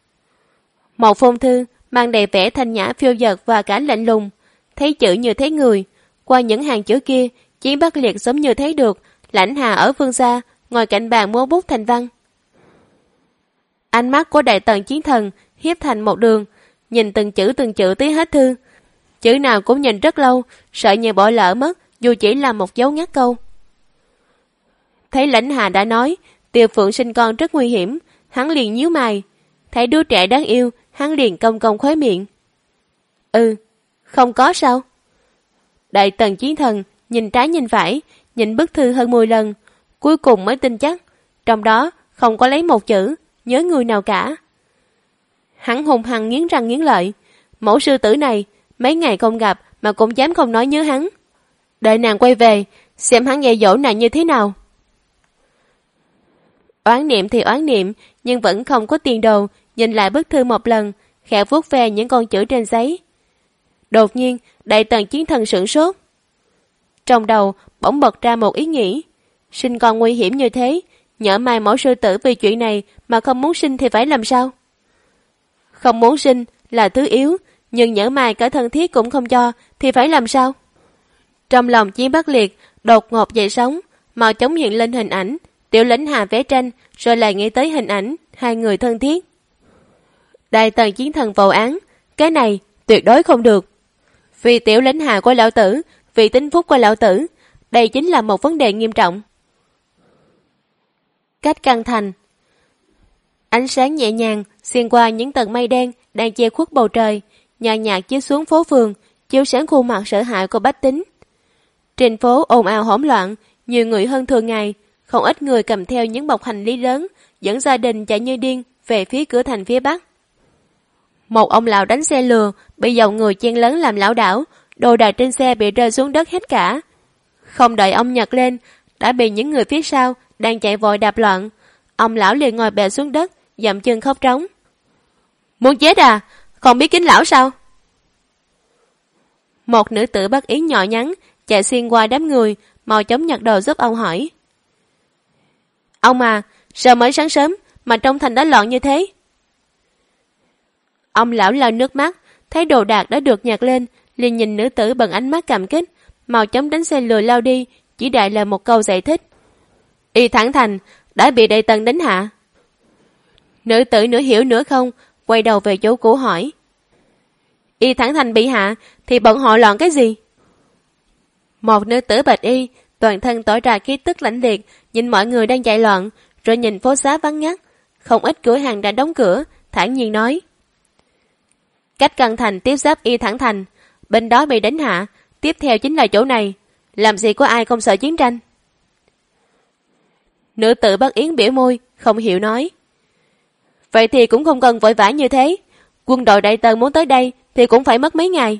Một phong thư mang đầy vẻ thanh nhã phiêu dật và cả lạnh lùng, thấy chữ như thấy người. Qua những hàng chữ kia, Chiến Bắc Liệt giống như thấy được Lãnh Hà ở phương xa, ngồi cạnh bàn múa bút thành văn. Ánh mắt của đại tần chiến thần hiếp thành một đường, nhìn từng chữ tới hết thư. Chữ nào cũng nhìn rất lâu, sợ như bỏ lỡ mất, dù chỉ là một dấu ngắt câu. Thấy Lãnh Hà đã nói Tiêu Phượng sinh con rất nguy hiểm, hắn liền nhíu mày. Thấy đứa trẻ đáng yêu, hắn liền cong cong khóe miệng. Không có sao? Đại tần chiến thần nhìn trái nhìn phải, nhìn bức thư hơn 10 lần, cuối cùng mới tin chắc, trong đó không có lấy một chữ nhớ người nào cả. Hắn hùng hăng nghiến răng nghiến lợi, mẫu sư tử này mấy ngày không gặp mà cũng dám không nói nhớ hắn. Đợi nàng quay về, xem hắn dạy dỗ nàng như thế nào. Oán niệm thì oán niệm, nhưng vẫn không có tiền đồ, nhìn lại bức thư một lần, khẽ vuốt ve những con chữ trên giấy. Đột nhiên, đại tần chiến thần sửng sốt. Trong đầu bỗng bật ra một ý nghĩ, sinh con nguy hiểm như thế, nhỡ mai mẫu sư tử vì chuyện này mà không muốn sinh thì phải làm sao? Không muốn sinh là thứ yếu, nhưng nhỡ mai cả thân thiết cũng không cho thì phải làm sao? Trong lòng Chiến Bắc Liệt đột ngột dậy sóng, mau chóng hiện lên hình ảnh Tiểu Lãnh Hà vẽ tranh, rồi lại nghĩ tới hình ảnh hai người thân thiết. Đại tần chiến thần vồ án, cái này tuyệt đối không được. Vì Tiểu Lãnh Hà của lão tử, vì tính phúc của lão tử, đây chính là một vấn đề nghiêm trọng. Cách căn thành. Ánh sáng nhẹ nhàng xuyên qua những tầng mây đen đang che khuất bầu trời, nhàn nhạt chiếu xuống phố phường, chiếu sáng khuôn mặt sợ hãi của bách tính. Trên phố ồn ào hỗn loạn, nhiều người hơn thường ngày, không ít người cầm theo những bọc hành lý lớn, dẫn gia đình chạy như điên về phía cửa thành phía bắc. Một ông lão đánh xe lừa bị dòng người chen lấn làm lảo đảo, đồ đạc trên xe bị rơi xuống đất hết cả. Không đợi ông nhặt lên, đã bị những người phía sau đang chạy vội đạp loạn. Ông lão liền ngồi bệt xuống đất, dậm chân khóc trống. Muốn chết à? Không biết kính lão sao? Một nữ tử Bắc Yến nhỏ nhắn chạy xuyên qua đám người, mau chóng nhặt đồ giúp ông hỏi. Ông à, sao mới sáng sớm mà trong thành đã loạn như thế? Ông lão lau nước mắt, thấy đồ đạc đã được nhặt lên, liền nhìn nữ tử bằng ánh mắt cảm kích, mau chóng đánh xe lừa lao đi, chỉ đại là một câu giải thích. Y Thẳng Thành đã bị đại tần đánh hạ. Nữ tử nửa hiểu nửa không, quay đầu về chỗ cũ hỏi. Y Thẳng Thành bị hạ thì bọn họ loạn cái gì? Một nữ tử bạch y, toàn thân tỏ ra khí tức lãnh liệt, nhìn mọi người đang chạy loạn, rồi nhìn phố xá vắng ngắt, không ít cửa hàng đã đóng cửa, thản nhiên nói. Cách Căn Thành tiếp giáp Y Thẳng Thành, bên đó bị đánh hạ, tiếp theo chính là chỗ này, làm gì có ai không sợ chiến tranh? Nữ tử Bắc Yến biểu môi, không hiểu nói. Vậy thì cũng không cần vội vã như thế, Quân đội Đại Tần muốn tới đây thì cũng phải mất mấy ngày.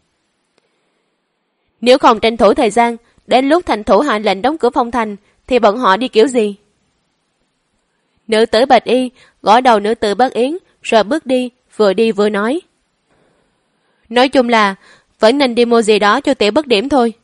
Nếu không tranh thủ thời gian, đến lúc thành thủ hạ lệnh đóng cửa phong thành, thì bọn họ đi kiểu gì? Nữ tử Bạch Y gõ đầu nữ tử Bắc Yến, rồi bước đi vừa nói. Nói chung là vẫn nên đi mua gì đó cho Tiểu Bất Điểm thôi.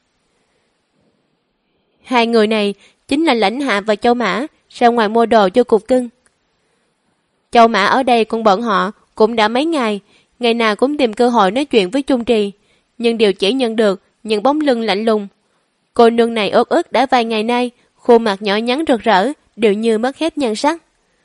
Hai người này chính là Lãnh Hạ và Châu Mã ra ngoài mua đồ cho Cục Cưng. Châu Mã ở đây cùng bọn họ cũng đã mấy ngày, ngày nào cũng tìm cơ hội nói chuyện với Chung Trì, nhưng đều chỉ nhận được những bóng lưng lạnh lùng. Cô nương này ớt ức đã vài ngày nay, khuôn mặt nhỏ nhắn rực rỡ, đều như mất hết nhan sắc.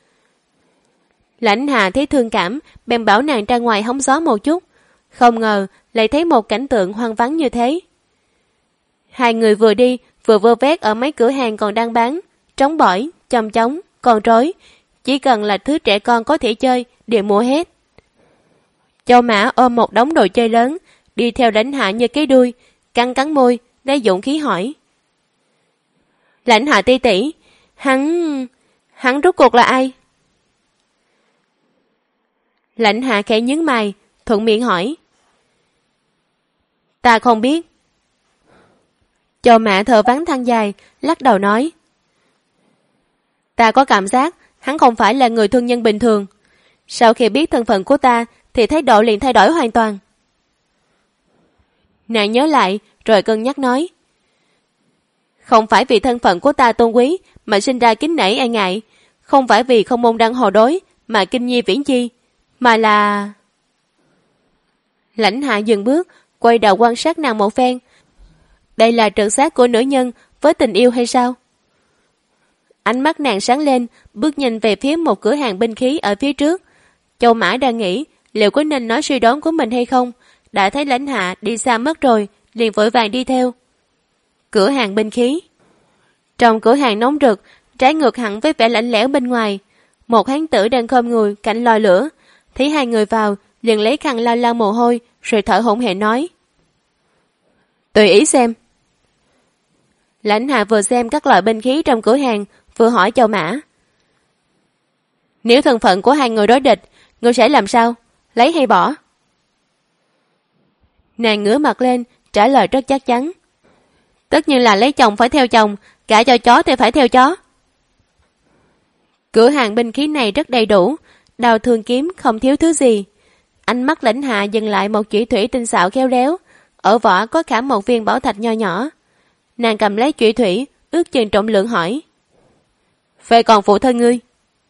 Lãnh Hạ thấy thương cảm, bèn bảo nàng ra ngoài hóng gió một chút, không ngờ lại thấy một cảnh tượng hoang vắng như thế. Hai người vừa đi vừa vơ vét ở mấy cửa hàng còn đang bán, trống bỏi, chồng trống, con rối, chỉ cần là thứ trẻ con có thể chơi đều mua hết. Châu Mã ôm một đống đồ chơi lớn, đi theo Lãnh Hạ như cái đuôi, cắn môi, lấy dũng khí hỏi. Lãnh Hạ tỷ tỷ, hắn rốt cuộc là ai? Lãnh Hạ khẽ nhướng mày, thuận miệng hỏi. Ta không biết. Châu Mã thở vắng than dài, lắc đầu nói. Ta có cảm giác hắn không phải là người thương nhân bình thường. Sau khi biết thân phận của ta thì thái độ liền thay đổi hoàn toàn. Nàng nhớ lại rồi cân nhắc nói. Không phải vì thân phận của ta tôn quý mà sinh ra kính nể e ngại, không phải vì không môn đăng hồ đối mà kinh nhi viễn chi, mà là... Lãnh Hạ dừng bước, quay đầu quan sát nàng một phen. Đây là trận xác của nữ nhân với tình yêu hay sao? Ánh mắt nàng sáng lên, bước nhanh về phía một cửa hàng binh khí ở phía trước. Châu Mã đang nghĩ liệu có nên nói suy đoán của mình hay không, đã thấy Lãnh Hạ đi xa mất rồi, liền vội vàng đi theo. Cửa hàng binh khí. Trong cửa hàng nóng rực, trái ngược hẳn với vẻ lạnh lẽo bên ngoài. Một hán tử đang khom người cạnh lò lửa, thấy hai người vào, liền lấy khăn lau lau mồ hôi, rồi thở hổn hển nói. Tùy ý xem. Lãnh Hạ vừa xem các loại binh khí trong cửa hàng, vừa hỏi Châu Mã. Nếu thân phận của hai người đối địch, ngươi sẽ làm sao? Lấy hay bỏ? Nàng ngửa mặt lên, trả lời rất chắc chắn. Tất nhiên là lấy chồng phải theo chồng, cả cho chó thì phải theo chó. Cửa hàng binh khí này rất đầy đủ, đao thương kiếm không thiếu thứ gì. Ánh mắt Lãnh Hạ dừng lại một chỉ thủy tinh xảo khéo léo, ở vỏ có khảm một viên bảo thạch nho nhỏ. Nàng cầm lấy chỉ thủy, ước chừng trọng lượng hỏi. Về còn phụ thân ngươi?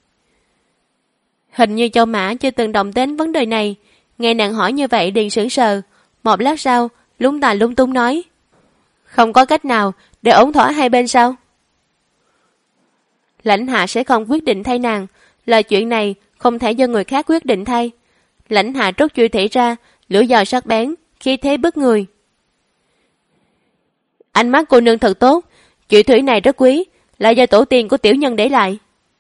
Hình như Châu Mã chưa từng động đến vấn đề này, nghe nàng hỏi như vậy liền sững sờ, một lát sau lúng ta lúng túng nói. Không có cách nào để ổn thỏa hai bên sao? Lãnh Hạ sẽ không quyết định thay nàng, là chuyện này không thể do người khác quyết định thay. Lãnh Hạ rút chuôi thủy ra, lưỡi dao sắc bén, khí thế bức người. Ánh mắt cô nương thật tốt, chuôi thủy này rất quý, là do tổ tiên của tiểu nhân để lại.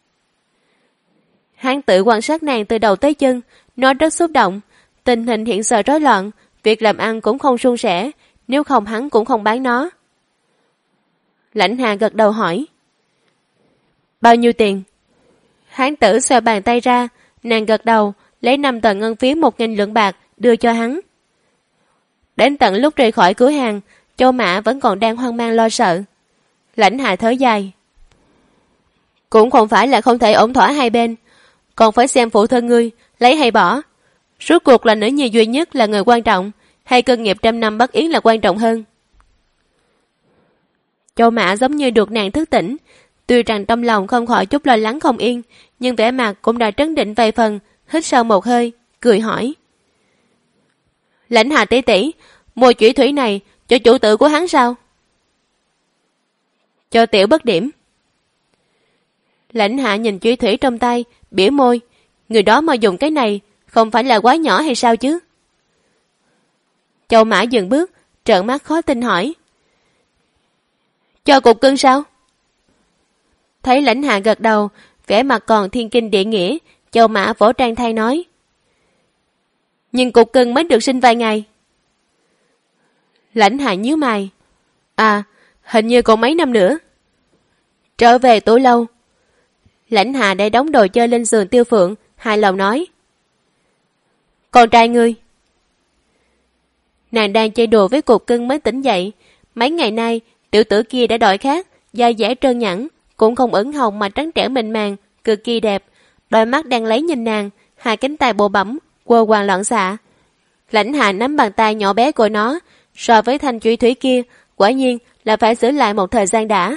Hán tử quan sát nàng từ đầu tới chân, nó rất xúc động, tình hình hiện giờ rối loạn, việc làm ăn cũng không suôn sẻ, nếu không hắn cũng không bán nó. Lãnh Hạ gật đầu hỏi. Bao nhiêu tiền? Hán tử xoay bàn tay ra, nàng gật đầu, lấy 5 tờ ngân phiếu 1.000 lượng bạc, đưa cho hắn. Đến tận lúc rời khỏi cửa hàng, Châu Mã vẫn còn đang hoang mang lo sợ. Lãnh Hạ thở dài. Cũng không phải là không thể ổn thỏa hai bên, còn phải xem phụ thân ngươi, lấy hay bỏ. Rốt cuộc là nữ nhi duy nhất là người quan trọng, hay cơ nghiệp trăm năm Bắc Yến là quan trọng hơn? Châu Mã giống như được nàng thức tỉnh, tuy rằng trong lòng không khỏi chút lo lắng không yên, nhưng vẻ mặt cũng đã trấn định vài phần, hít sâu một hơi, cười hỏi. Lãnh Hạ tỷ tỷ, mua chỉ thủy này cho chủ tử của hắn sao? Cho Tiểu Bất Điểm. Lãnh Hạ nhìn chỉ thủy trong tay, bỉa môi, người đó mà dùng cái này, không phải là quá nhỏ hay sao chứ? Châu Mã dừng bước, trợn mắt khó tin hỏi. Cho Cục Cưng sao? Thấy Lãnh Hạ gật đầu, vẻ mặt còn thiên kinh địa nghĩa, Châu Mã vỗ trang thay nói. Nhưng Cục Cưng mới được sinh vài ngày. Lãnh Hạ nhíu mày. À, hình như còn mấy năm nữa. Trở về Tủ Lâu. Lãnh Hạ để đóng đồ chơi lên giường Tiêu Phượng, hài lòng nói. Con trai ngươi. Nàng đang chơi đùa với cục cưng mới tỉnh dậy. Mấy ngày nay, tiểu tử kia đã đổi khác, da dẻ trơn nhẵn, cũng không ửng hồng mà trắng trẻo mịn màng, cực kỳ đẹp. Đôi mắt đang lấy nhìn nàng, hai cánh tay bộ bẩm, quơ quàng loạn xạ. Lãnh Hạ nắm bàn tay nhỏ bé của nó, so với thanh chủy thủy kia, quả nhiên là phải giữ lại một thời gian đã.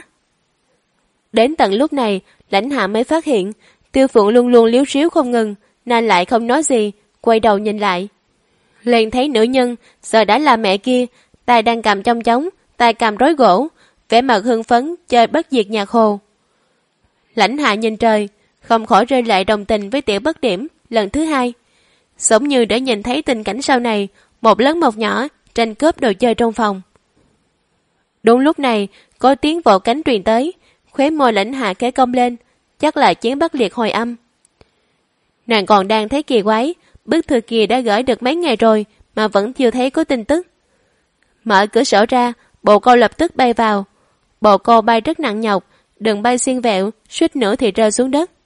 Đến tận lúc này, Lãnh Hạ mới phát hiện, Tiêu Phượng luôn luôn liếu ríu không ngừng, nàng lại không nói gì, quay đầu nhìn lại. Liền thấy nữ nhân, giờ đã là mẹ kia, tay đang cầm chong chóng, tay cầm rối gỗ, vẻ mặt hưng phấn, chơi bất diệt nhạc hồ. Lãnh Hạ nhìn trời, không khỏi rơi lại đồng tình với Tiểu Bất Điểm lần thứ hai. Giống như để nhìn thấy tình cảnh sau này, một lớn một nhỏ, tranh cướp đồ chơi trong phòng. Đúng lúc này, có tiếng vỗ cánh truyền tới, khóe môi Lãnh Hạ khẽ cong lên, chắc là Chiến Bắc Liệt hồi âm. Nàng còn đang thấy kỳ quái, bức thư kia đã gửi được mấy ngày rồi mà vẫn chưa thấy có tin tức. Mở cửa sổ ra, bồ câu lập tức bay vào. Bồ câu bay rất nặng nhọc, đường bay xiên vẹo, suýt nữa thì rơi xuống đất.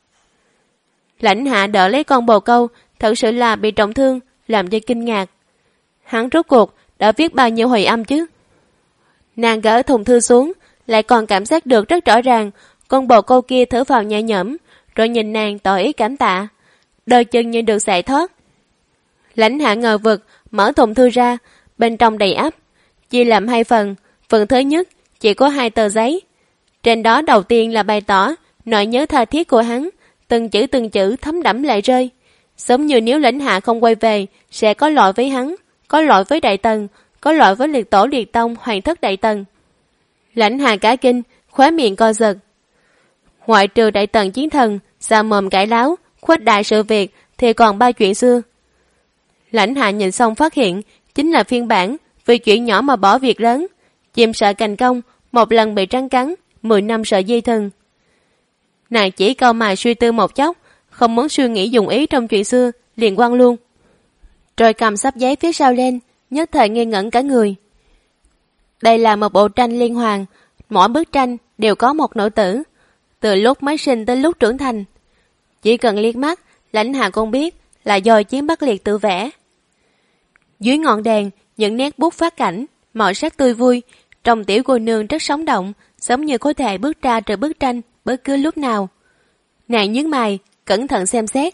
Lãnh Hạ đỡ lấy con bồ câu, thật sự là bị trọng thương, làm cho kinh ngạc. Hắn rốt cuộc đã viết bao nhiêu hồi âm chứ? Nàng gỡ thùng thư xuống, lại còn cảm giác được rất rõ ràng, con bồ câu kia thở phào nhẹ nhõm, rồi nhìn nàng tỏ ý cảm tạ. Đôi chân như được giải thoát. Lãnh Hạ ngờ vực, mở thùng thư ra, bên trong đầy ắp, chia làm hai phần. Phần thứ nhất chỉ có 2 tờ giấy. Trên đó đầu tiên là bày tỏ nỗi nhớ tha thiết của hắn, từng chữ thấm đẫm lại rơi. Giống như nếu Lãnh Hạ không quay về, sẽ có lỗi với hắn, có lỗi với Đại Tần, có lỗi với liệt tổ liệt tông hoàng thất Đại Tần. Lãnh Hạ cả kinh, khóe miệng co giật. Ngoại trừ Đại Tần chiến thần, ra mồm cãi láo, khuếch đại sự việc, thì còn 3 chuyện xưa. Lãnh Hạ nhìn xong phát hiện, chính là phiên bản, vì chuyện nhỏ mà bỏ việc lớn. Chim sợ cành công, một lần bị rắn cắn, 10 năm sợ dây thừng. Nàng chỉ cau mày suy tư một chốc, không muốn suy nghĩ dùng ý trong chuyện xưa, liền quăng luôn. Rồi cầm sắp giấy phía sau lên, nhất thời ngây ngẩn cả người. Đây là một bộ tranh liên hoàn, mỗi bức tranh đều có một nữ tử, từ lúc mới sinh tới lúc trưởng thành. Chỉ cần liếc mắt, Lãnh Hạ cũng biết là do Chiến Bắc Liệt tự vẽ. Dưới ngọn đèn, những nét bút phát cảnh, màu sắc tươi vui, trong tiểu cô nương rất sống động, giống như có thể bước ra từ bức tranh bất cứ lúc nào. Nàng nhướng mày, cẩn thận xem xét.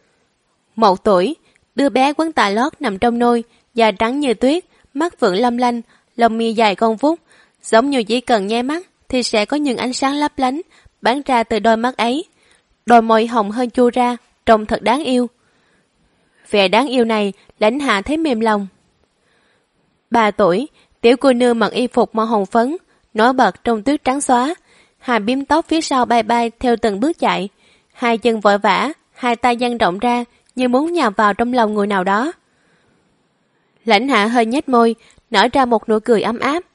1 tuổi, đứa bé quấn tà lót nằm trong nôi, da trắng như tuyết, mắt phượng lâm lanh, lông mi dài cong vút, giống như chỉ cần nháy mắt thì sẽ có những ánh sáng lấp lánh bắn ra từ đôi mắt ấy. Đôi môi hồng hơi chua ra, trông thật đáng yêu. Vẻ đáng yêu này, Lãnh Hạ thấy mềm lòng. 3 tuổi, tiểu cô nương mặc y phục màu hồng phấn, nổi bật trong tuyết trắng xóa, 2 bím tóc phía sau bay bay theo từng bước chạy, 2 chân vội vã, 2 tay dang rộng ra như muốn nhào vào trong lòng người nào đó. Lãnh Hạ hơi nhếch môi, nở ra một nụ cười ấm áp.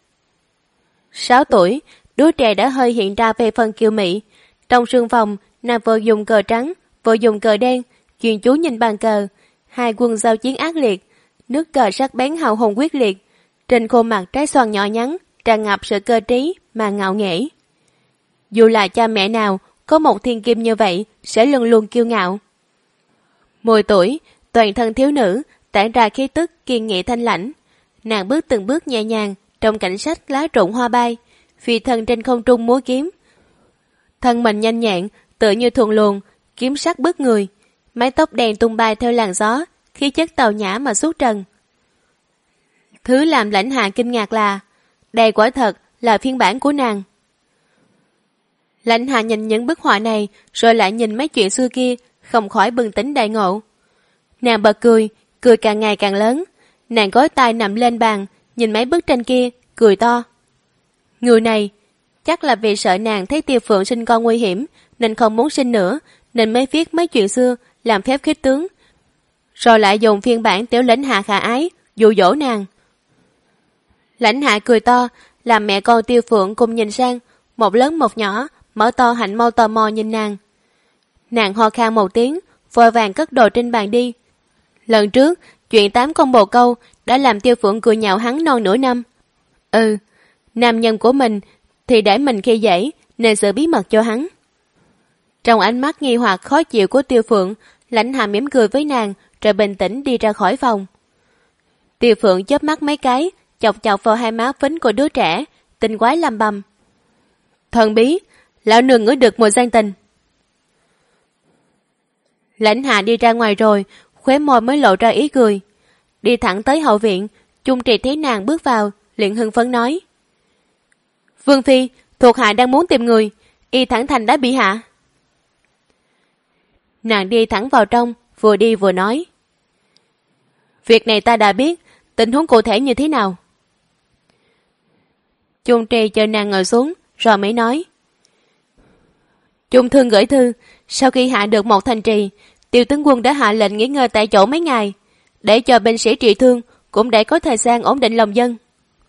6 tuổi, đứa trẻ đã hơi hiện ra về phần kiều mị. Trong sương phòng, nàng vừa dùng cờ trắng, vừa dùng cờ đen, chuyên chú nhìn bàn cờ. 2 quân giao chiến ác liệt, nước cờ sắc bén hào hùng quyết liệt. Trên khuôn mặt trái xoan nhỏ nhắn, tràn ngập sự cơ trí mà ngạo nghễ. Dù là cha mẹ nào, có một thiên kim như vậy, sẽ luôn luôn kiêu ngạo. 10 tuổi, toàn thân thiếu nữ, tản ra khí tức kiên nghị thanh lãnh. Nàng bước từng bước nhẹ nhàng, trong cảnh sách lá rụng hoa bay, phi thân trên không trung múa kiếm. Thân mình nhanh nhẹn, tựa như thuần luồng, kiếm sắc bước người. Mái tóc đen tung bay theo làn gió, khí chất tào nhã mà xuất trần. Thứ làm Lãnh Hạ kinh ngạc là, đây quả thật là phiên bản của nàng. Lãnh Hạ nhìn những bức họa này, rồi lại nhìn mấy chuyện xưa kia, không khỏi bừng tỉnh đại ngộ. Nàng bật cười, cười càng ngày càng lớn. Nàng gối tay nằm lên bàn, nhìn mấy bức tranh kia, cười to. Người này, chắc là vì sợ nàng thấy Tiêu Phượng sinh con nguy hiểm, nên không muốn sinh nữa, nên mới viết mấy chuyện xưa, làm phép khích tướng. Rồi lại dùng phiên bản tiểu Lãnh Hạ khả ái, dụ dỗ nàng. Lãnh Hạ cười to, làm mẹ con Tiêu Phượng cùng nhìn sang, một lớn một nhỏ, mở to hạnh mâu tò mò nhìn nàng. Nàng ho khan một tiếng, vội vàng cất đồ trên bàn đi. Lần trước, chuyện 8 con bồ câu đã làm Tiêu Phượng cười nhạo hắn non nửa năm. Nam nhân của mình thì để mình khi dễ, nên giữ bí mật cho hắn. Trong ánh mắt nghi hoặc khó chịu của Tiêu Phượng, Lãnh Hạ mỉm cười với nàng, rồi bình tĩnh đi ra khỏi phòng. Tiêu Phượng chớp mắt mấy cái, chọc chọc vào hai má phính của đứa trẻ, tinh quái lầm bầm. Thần bí, lão nương ngửi được mùi gian tình. Lãnh Hạ đi ra ngoài rồi, khóe môi mới lộ ra ý cười. Đi thẳng tới hậu viện, Chung Trì thấy nàng bước vào, liền hưng phấn nói. Vương phi, thuộc hạ đang muốn tìm người, y thẳng thành đã bị hạ. Nàng đi thẳng vào trong, vừa đi vừa nói. Việc này ta đã biết, tình huống cụ thể như thế nào? Chung Trì chờ nàng ngồi xuống, rồi mới nói. Chung Thương gửi thư, sau khi hạ được một thành trì, Tiêu tướng quân đã hạ lệnh nghỉ ngơi tại chỗ mấy ngày, để cho binh sĩ trị thương, cũng để có thời gian ổn định lòng dân.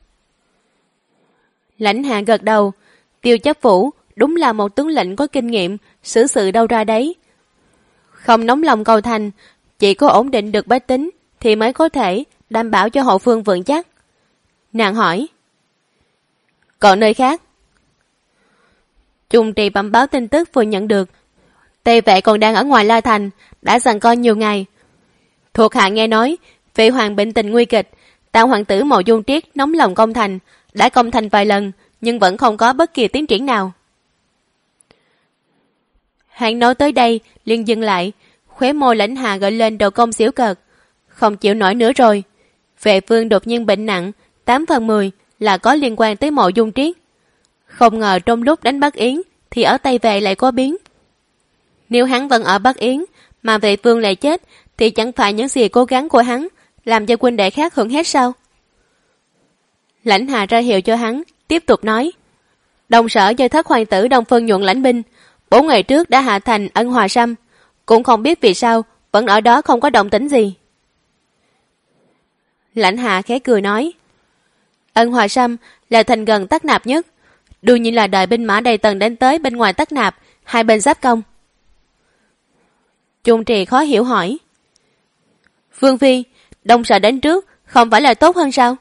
Lãnh Hạ gật đầu, Tiêu Chấp Phủ đúng là một tướng lĩnh có kinh nghiệm, xử sự đâu ra đấy. Không nóng lòng cầu thành, chỉ có ổn định được bách tính thì mới có thể đảm bảo cho hậu phương vững chắc. Nàng hỏi. Còn nơi khác? Chung Trì bẩm báo tin tức vừa nhận được. Tây vệ còn đang ở ngoài La Thành, đã giằng co nhiều ngày. Thuộc hạ nghe nói, Vệ hoàng bệnh tình nguy kịch, Tam hoàng tử Mộ Dung Triết nóng lòng công thành, đã công thành vài lần, nhưng vẫn không có bất kỳ tiến triển nào. Hắn nói tới đây, liền dừng lại, khóe môi Lãnh Hạ gợi lên đầu cong xỉu cợt. Không chịu nổi nữa rồi. Vệ vương đột nhiên bệnh nặng, 8 phần 10 là có liên quan tới Mộ Dung Triết. Không ngờ trong lúc đánh Bắc Yến, thì ở Tây Vệ lại có biến. Nếu hắn vẫn ở Bắc Yến, mà Vệ vương lại chết, thì chẳng phải những gì cố gắng của hắn làm cho huynh đệ khác hưởng hết sao? Lãnh Hạ ra hiệu cho hắn, tiếp tục nói. Đồng sở do thất hoàng tử Đông Phương Nhuận lãnh binh, 4 ngày trước đã hạ thành Ân Hòa Sâm, cũng không biết vì sao vẫn ở đó không có động tĩnh gì. Lãnh Hạ khẽ cười nói. Ân Hòa Sâm là thành gần Tắc Nạp nhất, đương nhiên là đợi binh mã đầy tầng đến tới bên ngoài Tắc Nạp, hai bên giáp công. Chung Trì khó hiểu hỏi. Vương phi, Đông sở đến trước không phải là tốt hơn sao?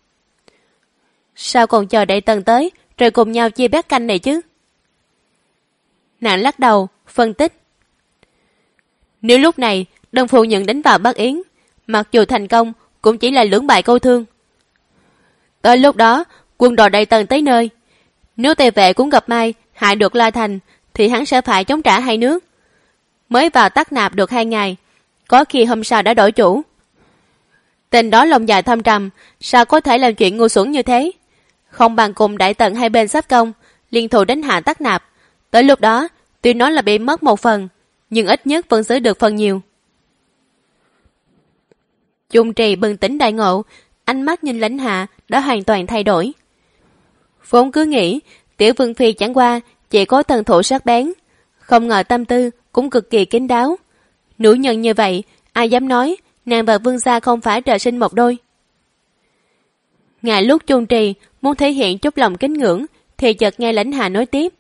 Sao còn chờ đợi tầng tới rồi cùng nhau chia bát canh này chứ? Nàng lắc đầu, phân tích. Nếu lúc này Đông Phu Nhân đánh vào Bắc Yến, mặc dù thành công cũng chỉ là lưỡng bại câu thương. Tới lúc đó quân đội đầy tầng tới nơi, nếu Tây Vệ cũng gặp may hại được La Thành, thì hắn sẽ phải chống trả hai nước. Mới vào Tắc Nạp được 2 ngày, có khi hôm sau đã đổi chủ. Tên đó lòng dài thâm trầm, sao có thể làm chuyện ngu xuẩn như thế? Không bằng cùng đại tần hai bên sắp công, liên thủ đánh hạ Tắc Nạp. Tới lúc đó, tuy nói là bị mất một phần, nhưng ít nhất vẫn giữ được phần nhiều. Chung Trì bừng tỉnh đại ngộ, ánh mắt nhìn Lãnh Hạ đã hoàn toàn thay đổi. Vốn cứ nghĩ tiểu vương phi chẳng qua chỉ có thần thủ sắc bén, không ngờ tâm tư cũng cực kỳ kín đáo. Nữ nhân như vậy, ai dám nói nàng và vương gia không phải trời sinh một đôi. Ngài lúc Chung Trì muốn thể hiện chút lòng kính ngưỡng, thì chợt nghe Lãnh Hạ nói tiếp.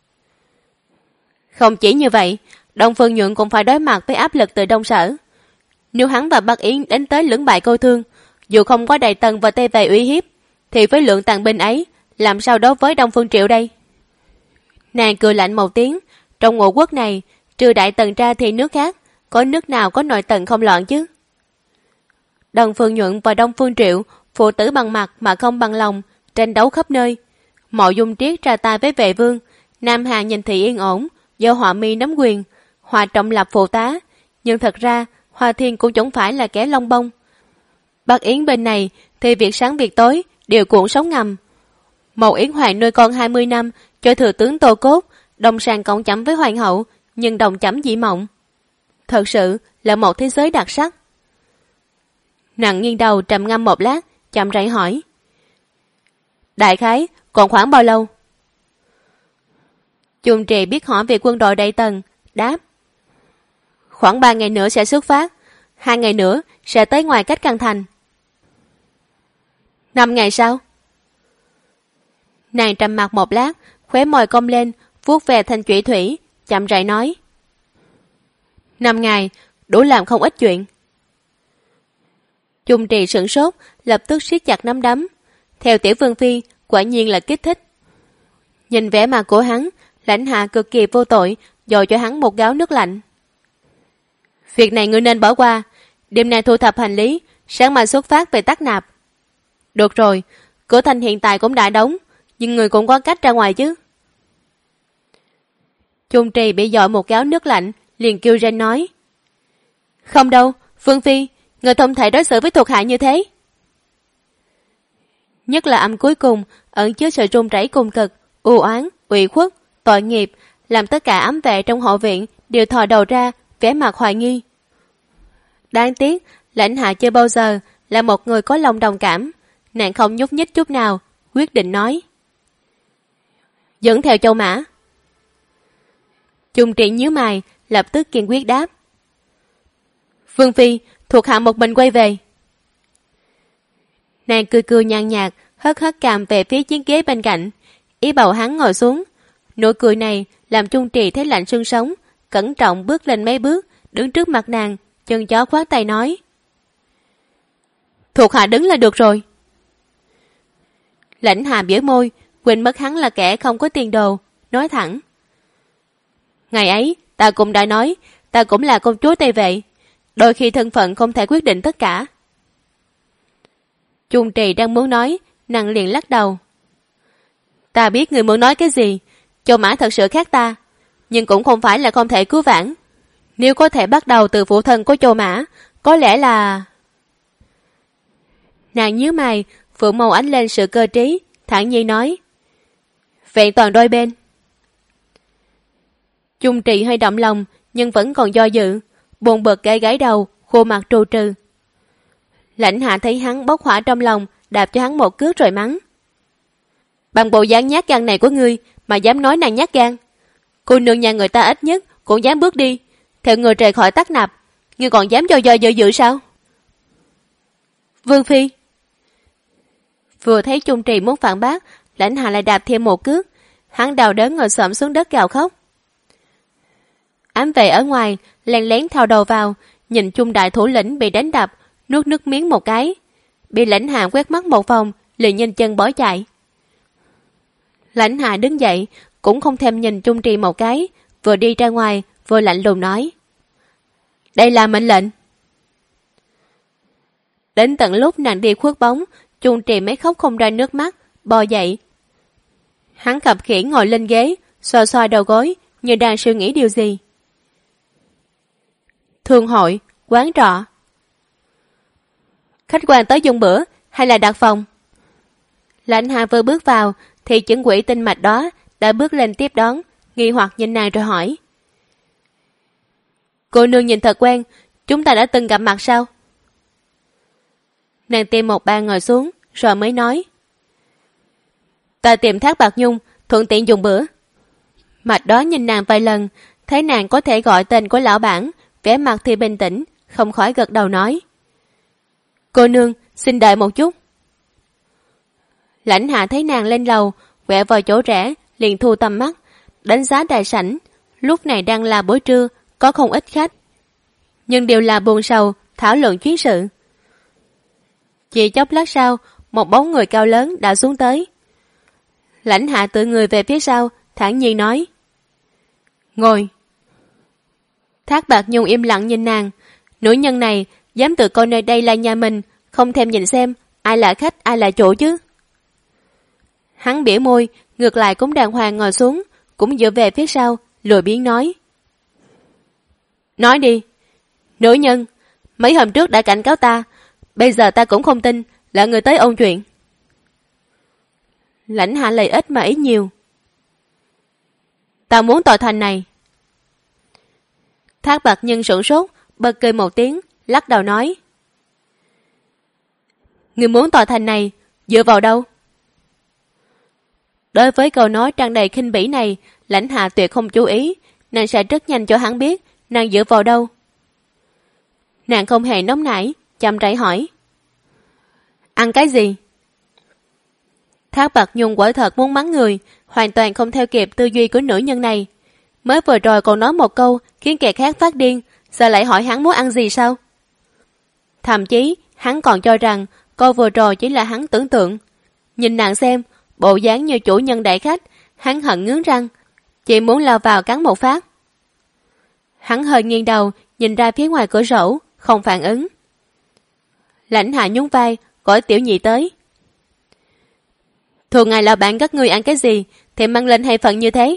Không chỉ như vậy, Đông Phương Nhuận cũng phải đối mặt với áp lực từ Đông Sở. Nếu hắn và Bắc Yến đến tới lưỡng bại câu thương, dù không có Đại Tần và Tây Vệ uy hiếp, thì với lượng tàn binh ấy, làm sao đối với Đông Phương Triệu đây? Nàng cười lạnh một tiếng, trong ngũ quốc này, trừ Đại Tần ra thì nước khác, có nước nào có nội tần không loạn chứ? Đông Phương Nhuận và Đông Phương Triệu, phụ tử bằng mặt mà không bằng lòng, tranh đấu khắp nơi. Mộ Dung Triết ra tay với Vệ vương, Nam Hà nhìn thì yên ổn, do Họa Mi nắm quyền, Hòa Trọng lập phụ tá, nhưng thật ra Hoa Thiên cũng chẳng phải là kẻ lông bông. Bắc Yến bên này thì việc sáng việc tối đều cuộn sóng ngầm. Mộ Yến Hoàng nuôi con 20 năm cho thừa tướng Tô Cốt, đồng sàng cộng chẩm với hoàng hậu, nhưng đồng chẩm dị mộng. Thật sự là một thế giới đặc sắc. Nàng nghiêng đầu trầm ngâm một lát, chậm rãi hỏi. Đại khái còn khoảng bao lâu? Chung Trì biết hỏi về quân đội Đại Tần, đáp. Khoảng 3 ngày nữa sẽ xuất phát, 2 ngày nữa sẽ tới ngoài cách căn thành. 5 ngày sau? Nàng trầm mặt một lát, khóe môi cong lên, vuốt về thanh chủy thủy, chậm rãi nói. 5 ngày, đủ làm không ít chuyện. Chung Trì sửng sốt, lập tức siết chặt nắm đấm. Theo tiểu vương phi, quả nhiên là kích thích. Nhìn vẻ mặt của hắn, Lãnh Hạ cực kỳ vô tội, dội cho hắn một gáo nước lạnh. Việc này ngươi nên bỏ qua, Đêm nay thu thập hành lý, sáng mai xuất phát về Tắc Nạp. Được rồi, cửa thành hiện tại cũng đã đóng, nhưng người cũng có cách ra ngoài chứ. Chung Trì bị dội một gáo nước lạnh, liền kêu lên nói. Không đâu, Vương Phi, người không thể đối xử với thuộc hạ như thế. Nhất là âm cuối cùng, ẩn chứa sự run rẩy cùng cực, u oán, ủy khuất, tội nghiệp, làm tất cả ám vệ trong hậu viện đều thò đầu ra, vẻ mặt hoài nghi. Đáng tiếc, Lãnh Hạ chưa bao giờ là một người có lòng đồng cảm, nàng không nhúc nhích chút nào, quyết định nói. Dẫn theo Châu Mã. Chung Trì nhíu mày, lập tức kiên quyết đáp. Vương Phi, thuộc hạ một mình quay về. Nàng cười cười nhàn nhạt, hất hất cằm về phía chiếc ghế bên cạnh, ý bảo hắn ngồi xuống. Nụ cười này làm Chung Trì thấy lạnh xương sống, cẩn trọng bước lên mấy bước, đứng trước mặt nàng, chân chó khoát tay nói. Thuộc hạ đứng là được rồi. Lãnh Hà bĩu môi, quên mất hắn là kẻ không có tiền đồ, nói thẳng. Ngày ấy, ta cũng đã nói, ta cũng là công chúa Tây Vệ. Đôi khi thân phận không thể quyết định tất cả. Chung Trì đang muốn nói, nàng liền lắc đầu. Ta biết người muốn nói cái gì, Châu Mã thật sự khác ta, nhưng cũng không phải là không thể cứu vãn. Nếu có thể bắt đầu từ phụ thân của Châu Mã, có lẽ là... Nàng nhíu mày, phượng màu ánh lên sự cơ trí, thản nhiên nói. Vẹn toàn đôi bên. Chung Trì hơi động lòng, nhưng vẫn còn do dự, buồn bực gãi gãi đầu, khuôn mặt trù trừ. Lãnh Hạ thấy hắn bốc hỏa trong lòng, đạp cho hắn một cước rồi mắng. Bằng bộ dáng nhát gan này của ngươi mà dám nói nàng nhát gan. Cô nương nhà người ta ít nhất cũng dám bước đi, theo người rời khỏi Tắc Nạp, ngươi còn dám do dự sao? Vương Phi. Vừa thấy Chung Trì muốn phản bác, Lãnh Hạ lại đạp thêm một cước, hắn đau đớn ngồi xổm xuống đất gào khóc. Ám vệ ở ngoài lén lén thò đầu vào, nhìn Chung đại thủ lĩnh bị đánh đập, nuốt nước miếng một cái, bị Lãnh Hạ quét mắt một vòng, liền nhanh chân bỏ chạy. Lãnh Hạ đứng dậy, cũng không thèm nhìn Chung Trì một cái, vừa đi ra ngoài, vừa lạnh lùng nói. Đây là mệnh lệnh. Đến tận lúc nàng đi khuất bóng, Chung Trì mới khóc không ra nước mắt, bò dậy. Hắn khập khiễng ngồi lên ghế, xoa xoa đầu gối, như đang suy nghĩ điều gì. Thương hội, quán trọ. Khách quan tới dùng bữa, hay là đặt phòng? Lãnh Hạ vừa bước vào, thì chứng quỷ tinh mạch đó đã bước lên tiếp đón, nghi hoặc nhìn nàng rồi hỏi. Cô nương nhìn thật quen, chúng ta đã từng gặp mặt sao? Nàng tìm một bàn ngồi xuống, rồi mới nói. Ta tìm Thác Bạt Nhung, thuận tiện dùng bữa. Mạch đó nhìn nàng vài lần, thấy nàng có thể gọi tên của lão bản, vẻ mặt thì bình tĩnh, không khỏi gật đầu nói. Cô nương, xin đợi một chút. Lãnh Hạ thấy nàng lên lầu, quẹo vào chỗ rẽ, liền thu tầm mắt, đánh giá đại sảnh. Lúc này đang là buổi trưa, có không ít khách, nhưng đều là buồn sầu, thảo luận chuyến sự. Chỉ chốc lát sau, một bóng người cao lớn đã xuống tới. Lãnh Hạ tự người về phía sau, thản nhiên nói. Ngồi. Thác Bạt Nhung im lặng nhìn nàng. Nữ nhân này dám tự coi nơi đây là nhà mình, không thèm nhìn xem ai là khách ai là chủ chứ. Hắn bĩu môi, ngược lại cũng đàng hoàng ngồi xuống, cũng dựa về phía sau, lười biếng nói. Nói đi. Nữ nhân, mấy hôm trước đã cảnh cáo ta, bây giờ ta cũng không tin là người tới ôn chuyện. Lãnh Hạ lời ít mà ý nhiều. Ta muốn tòa thành này. Thác Bạt Nhân sửng sốt, bật cười một tiếng, lắc đầu nói. Người muốn tòa thành này, dựa vào đâu? Đối với câu nói tràn đầy khinh bỉ này, Lãnh Hạ tuyệt không chú ý, nàng sẽ rất nhanh cho hắn biết nàng dựa vào đâu. Nàng không hề nóng nảy, chậm rãi hỏi. Ăn cái gì? Thác Bạt Nhung quả thật muốn mắng người, hoàn toàn không theo kịp tư duy của nữ nhân này. Mới vừa rồi còn nói một câu khiến kẻ khác phát điên, giờ lại hỏi hắn muốn ăn gì sao? Thậm chí hắn còn cho rằng câu vừa rồi chỉ là hắn tưởng tượng. Nhìn nàng xem, bộ dáng như chủ nhân đại khách, hắn hận ngứa răng, chỉ muốn lao vào cắn một phát. Hắn hơi nghiêng đầu, nhìn ra phía ngoài cửa sổ, không phản ứng. Lãnh Hạ nhún vai, gọi Tiểu Nhị tới. Thường ngày là bạn các ngươi ăn cái gì thì mang lên hai phần như thế.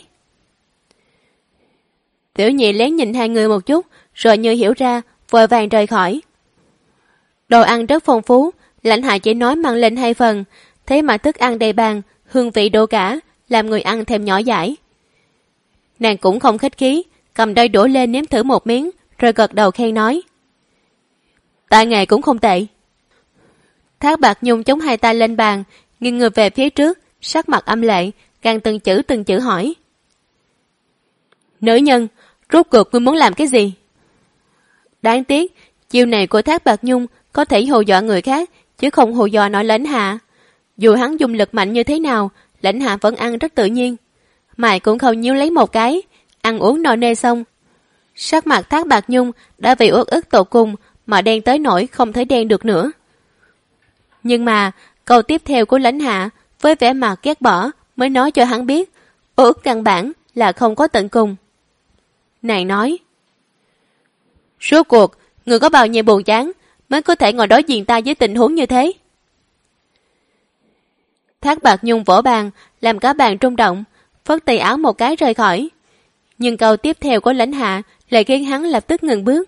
Tiểu Nhị lén nhìn hai người một chút, rồi như hiểu ra, vội vàng rời khỏi. Đồ ăn rất phong phú, Lãnh Hạ chỉ nói mang lên hai phần, thế mà thức ăn đầy bàn, hương vị đủ cả, làm người ăn thêm nhỏ dãi. Nàng cũng không khách khí, cầm đôi đũa lên nếm thử một miếng, rồi gật đầu khen nói. Tay nghề cũng không tệ. Thác Bạc Nhung chống hai tay lên bàn, nghiêng người về phía trước, sắc mặt âm lệ, càng từng chữ hỏi. Nữ nhân, rốt cuộc ngươi muốn làm cái gì? Đáng tiếc, chiêu này của Thác Bạc Nhung có thể hù dọa người khác, chứ không hù dọa nổi Lãnh Hạ. Dù hắn dùng lực mạnh như thế nào, Lãnh Hạ vẫn ăn rất tự nhiên. Mày cũng không nhíu lấy một cái, ăn uống no nê xong. Sắc mặt Thác Bạc Nhung đã vì uất ức tột cùng mà đen tới nỗi không thể đen được nữa. Nhưng mà câu tiếp theo của Lãnh Hạ với vẻ mặt ghét bỏ mới nói cho hắn biết uất ức căn bản là không có tận cùng. Nàng nói, rốt cuộc người có bao nhiêu buồn chán mới có thể ngồi đối diện ta với tình huống như thế? Thác Bạc Nhung vỗ bàn làm cả bàn rung động, phất tay áo một cái rời khỏi. Nhưng câu tiếp theo của Lãnh Hạ lại khiến hắn lập tức ngừng bước.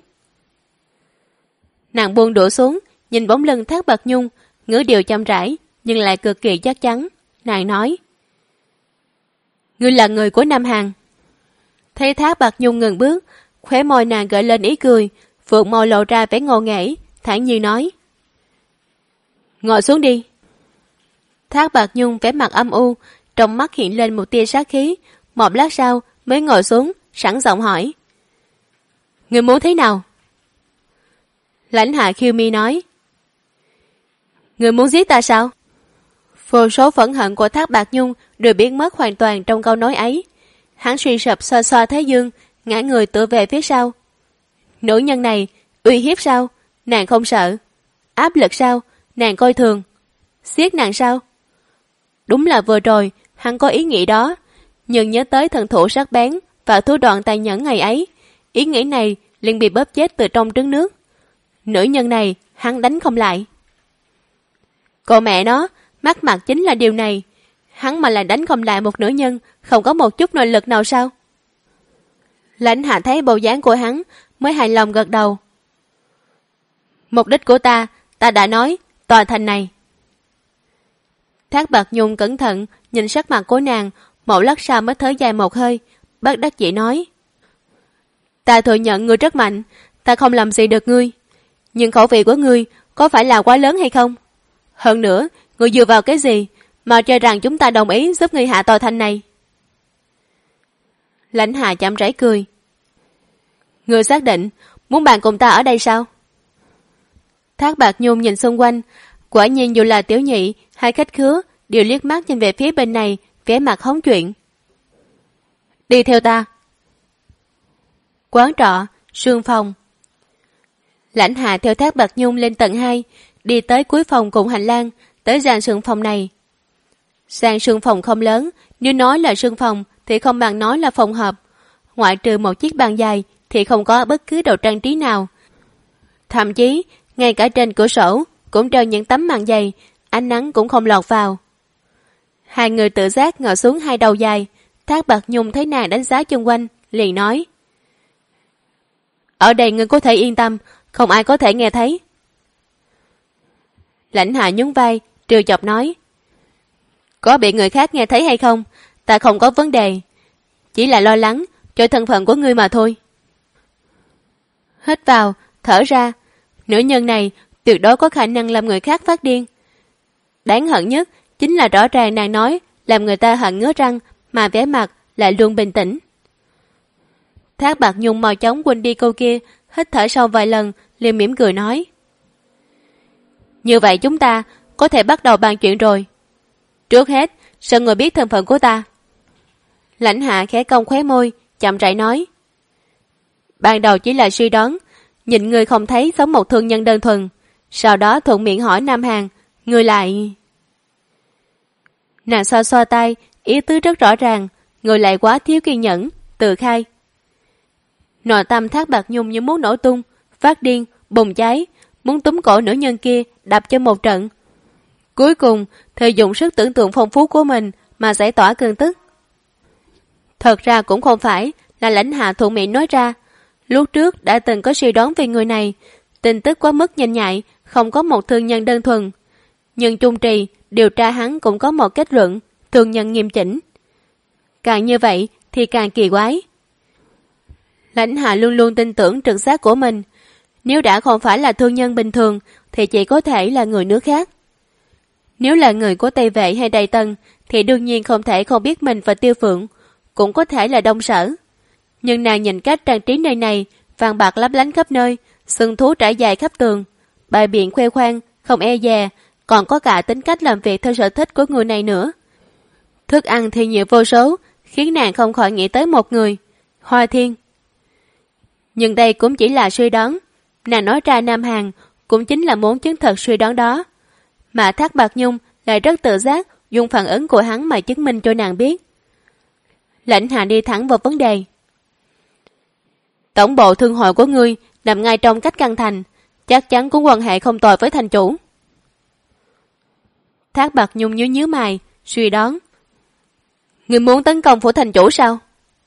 Nàng buông đũa xuống, nhìn bóng lưng Thác Bạc Nhung, ngữ điệu chậm rãi nhưng lại cực kỳ chắc chắn. Nàng nói, ngươi là người của Nam Hàn. Thấy Thác Bạc Nhung ngừng bước, khóe môi nàng gợi lên ý cười, phượng môi lộ ra vẻ ngộ nghễ, thản nhiên nói, ngồi xuống đi. Thác Bạc Nhung vẻ mặt âm u, trong mắt hiện lên một tia sát khí, một lát sau mới ngồi xuống, sẵn giọng hỏi, ngươi muốn thế nào? Lãnh Hạ khiêu mi nói, ngươi muốn giết ta sao? Vô số phẫn hận của Thác Bạc Nhung đều biến mất hoàn toàn trong câu nói ấy. Hắn suy sụp xoa xoa thái dương, ngã người tựa về phía sau. Nữ nhân này, uy hiếp sao? Nàng không sợ. Áp lực sao? Nàng coi thường. Xiết nàng sao? Đúng là vừa rồi, hắn có ý nghĩ đó, nhưng nhớ tới thần thủ sắc bén và thủ đoạn tàn nhẫn ngày ấy, ý nghĩ này liền bị bóp chết từ trong trứng nước. Nữ nhân này, hắn đánh không lại. Cô mẹ nó, mắc mặt chính là điều này. Hắn mà lại đánh không lại một nữ nhân, không có một chút nội lực nào sao? Lãnh Hạ thấy bộ dáng của hắn, mới hài lòng gật đầu. Mục đích của ta đã nói, tòa thành này. Thác Bạc Nhung cẩn thận nhìn sắc mặt của nàng, một lát sau mới thở dài một hơi, bất đắc dĩ nói, ta thừa nhận ngươi rất mạnh, ta không làm gì được ngươi, nhưng khẩu vị của ngươi có phải là quá lớn hay không? Hơn nữa, ngươi dựa vào cái gì mà cho rằng chúng ta đồng ý giúp ngươi hạ tòa thành này? Lãnh Hạ chậm rãi cười. Ngươi xác định muốn bạn cùng ta ở đây sao? Thác Bạc Nhung nhìn xung quanh, quả nhiên dù là Tiểu Nhị hay khách khứa đều liếc mắt nhìn về phía bên này, vẻ mặt hóng chuyện. Đi theo ta. Quán trọ, sương phòng. Lãnh Hạ theo Thác Bạc Nhung lên tầng 2, đi tới cuối phòng cùng hành lang, tới gian sương phòng này. Gian sương phòng không lớn, nếu nói là sương phòng thì không bằng nói là phòng họp. Ngoại trừ một chiếc bàn dài thì không có bất cứ đồ trang trí nào. Thậm chí, ngay cả trên cửa sổ cũng treo những tấm màn dày, ánh nắng cũng không lọt vào. Hai người tự giác ngồi xuống hai đầu dài. Thác Bạc Nhung thấy nàng đánh giá chung quanh, liền nói, ở đây ngươi có thể yên tâm, không ai có thể nghe thấy. Lãnh Hạ nhún vai, trêu chọc nói, có bị người khác nghe thấy hay không, ta không có vấn đề, chỉ là lo lắng cho thân phận của ngươi mà thôi. Hít vào, thở ra, nữ nhân này tuyệt đối có khả năng làm người khác phát điên. Đáng hận nhất chính là rõ ràng nàng nói làm người ta hận ngứa răng mà vẻ mặt lại luôn bình tĩnh. Thác Bạc Nhung mau chóng quên đi câu kia, hít thở sâu vài lần, liền mỉm cười nói, như vậy chúng ta có thể bắt đầu bàn chuyện rồi. Trước hết, sợ người biết thân phận của ta. Lãnh Hạ khẽ cong khóe môi, chậm rãi nói, ban đầu chỉ là suy đoán, nhìn người không thấy giống một thương nhân đơn thuần, sau đó thuận miệng hỏi Nam Hàn, người lại... Nàng xoa xoa tay, ý tứ rất rõ ràng, người lại quá thiếu kiên nhẫn, tự khai. Nội tâm Thác Bạc Nhung như muốn nổ tung, phát điên, bùng cháy, muốn túm cổ nữ nhân kia đập cho một trận. Cuối cùng thì dùng sức tưởng tượng phong phú của mình mà giải tỏa cơn tức. Thật ra cũng không phải là Lãnh Hạ thuận miệng nói ra. Lúc trước đã từng có suy đoán về người này, tin tức quá mức nhanh nhạy, không có một thương nhân đơn thuần. Nhưng chung trì điều tra hắn cũng có một kết luận, thương nhân nghiêm chỉnh. Càng như vậy thì càng kỳ quái. Lãnh Hạ luôn luôn tin tưởng trực giác của mình. Nếu đã không phải là thương nhân bình thường thì chỉ có thể là người nước khác. Nếu là người của Tây Vệ hay Đại Tần thì đương nhiên không thể không biết mình và Tiêu Phượng, cũng có thể là Đông Sở. Nhưng nàng nhìn cách trang trí nơi này, vàng bạc lấp lánh khắp nơi, sừng thú trải dài khắp tường, bài biện khoe khoang, không e dè, còn có cả tính cách làm việc theo sở thích của người này nữa. Thức ăn thì nhiều vô số, khiến nàng không khỏi nghĩ tới một người, Hoa Thiên. Nhưng đây cũng chỉ là suy đoán, nàng nói ra Nam Hàn cũng chính là muốn chứng thực suy đoán đó. Mà Thác Bạt Nhung lại rất tự giác dùng phản ứng của hắn mà chứng minh cho nàng biết. Lãnh Hạ đi thẳng vào vấn đề. Tổng bộ thương hội của ngươi nằm ngay trong cách căn thành, chắc chắn có quan hệ không tồi với thành chủ. Thác Bạt Nhung nhíu mày, suy đoán. Ngươi muốn tấn công phủ thành chủ sao?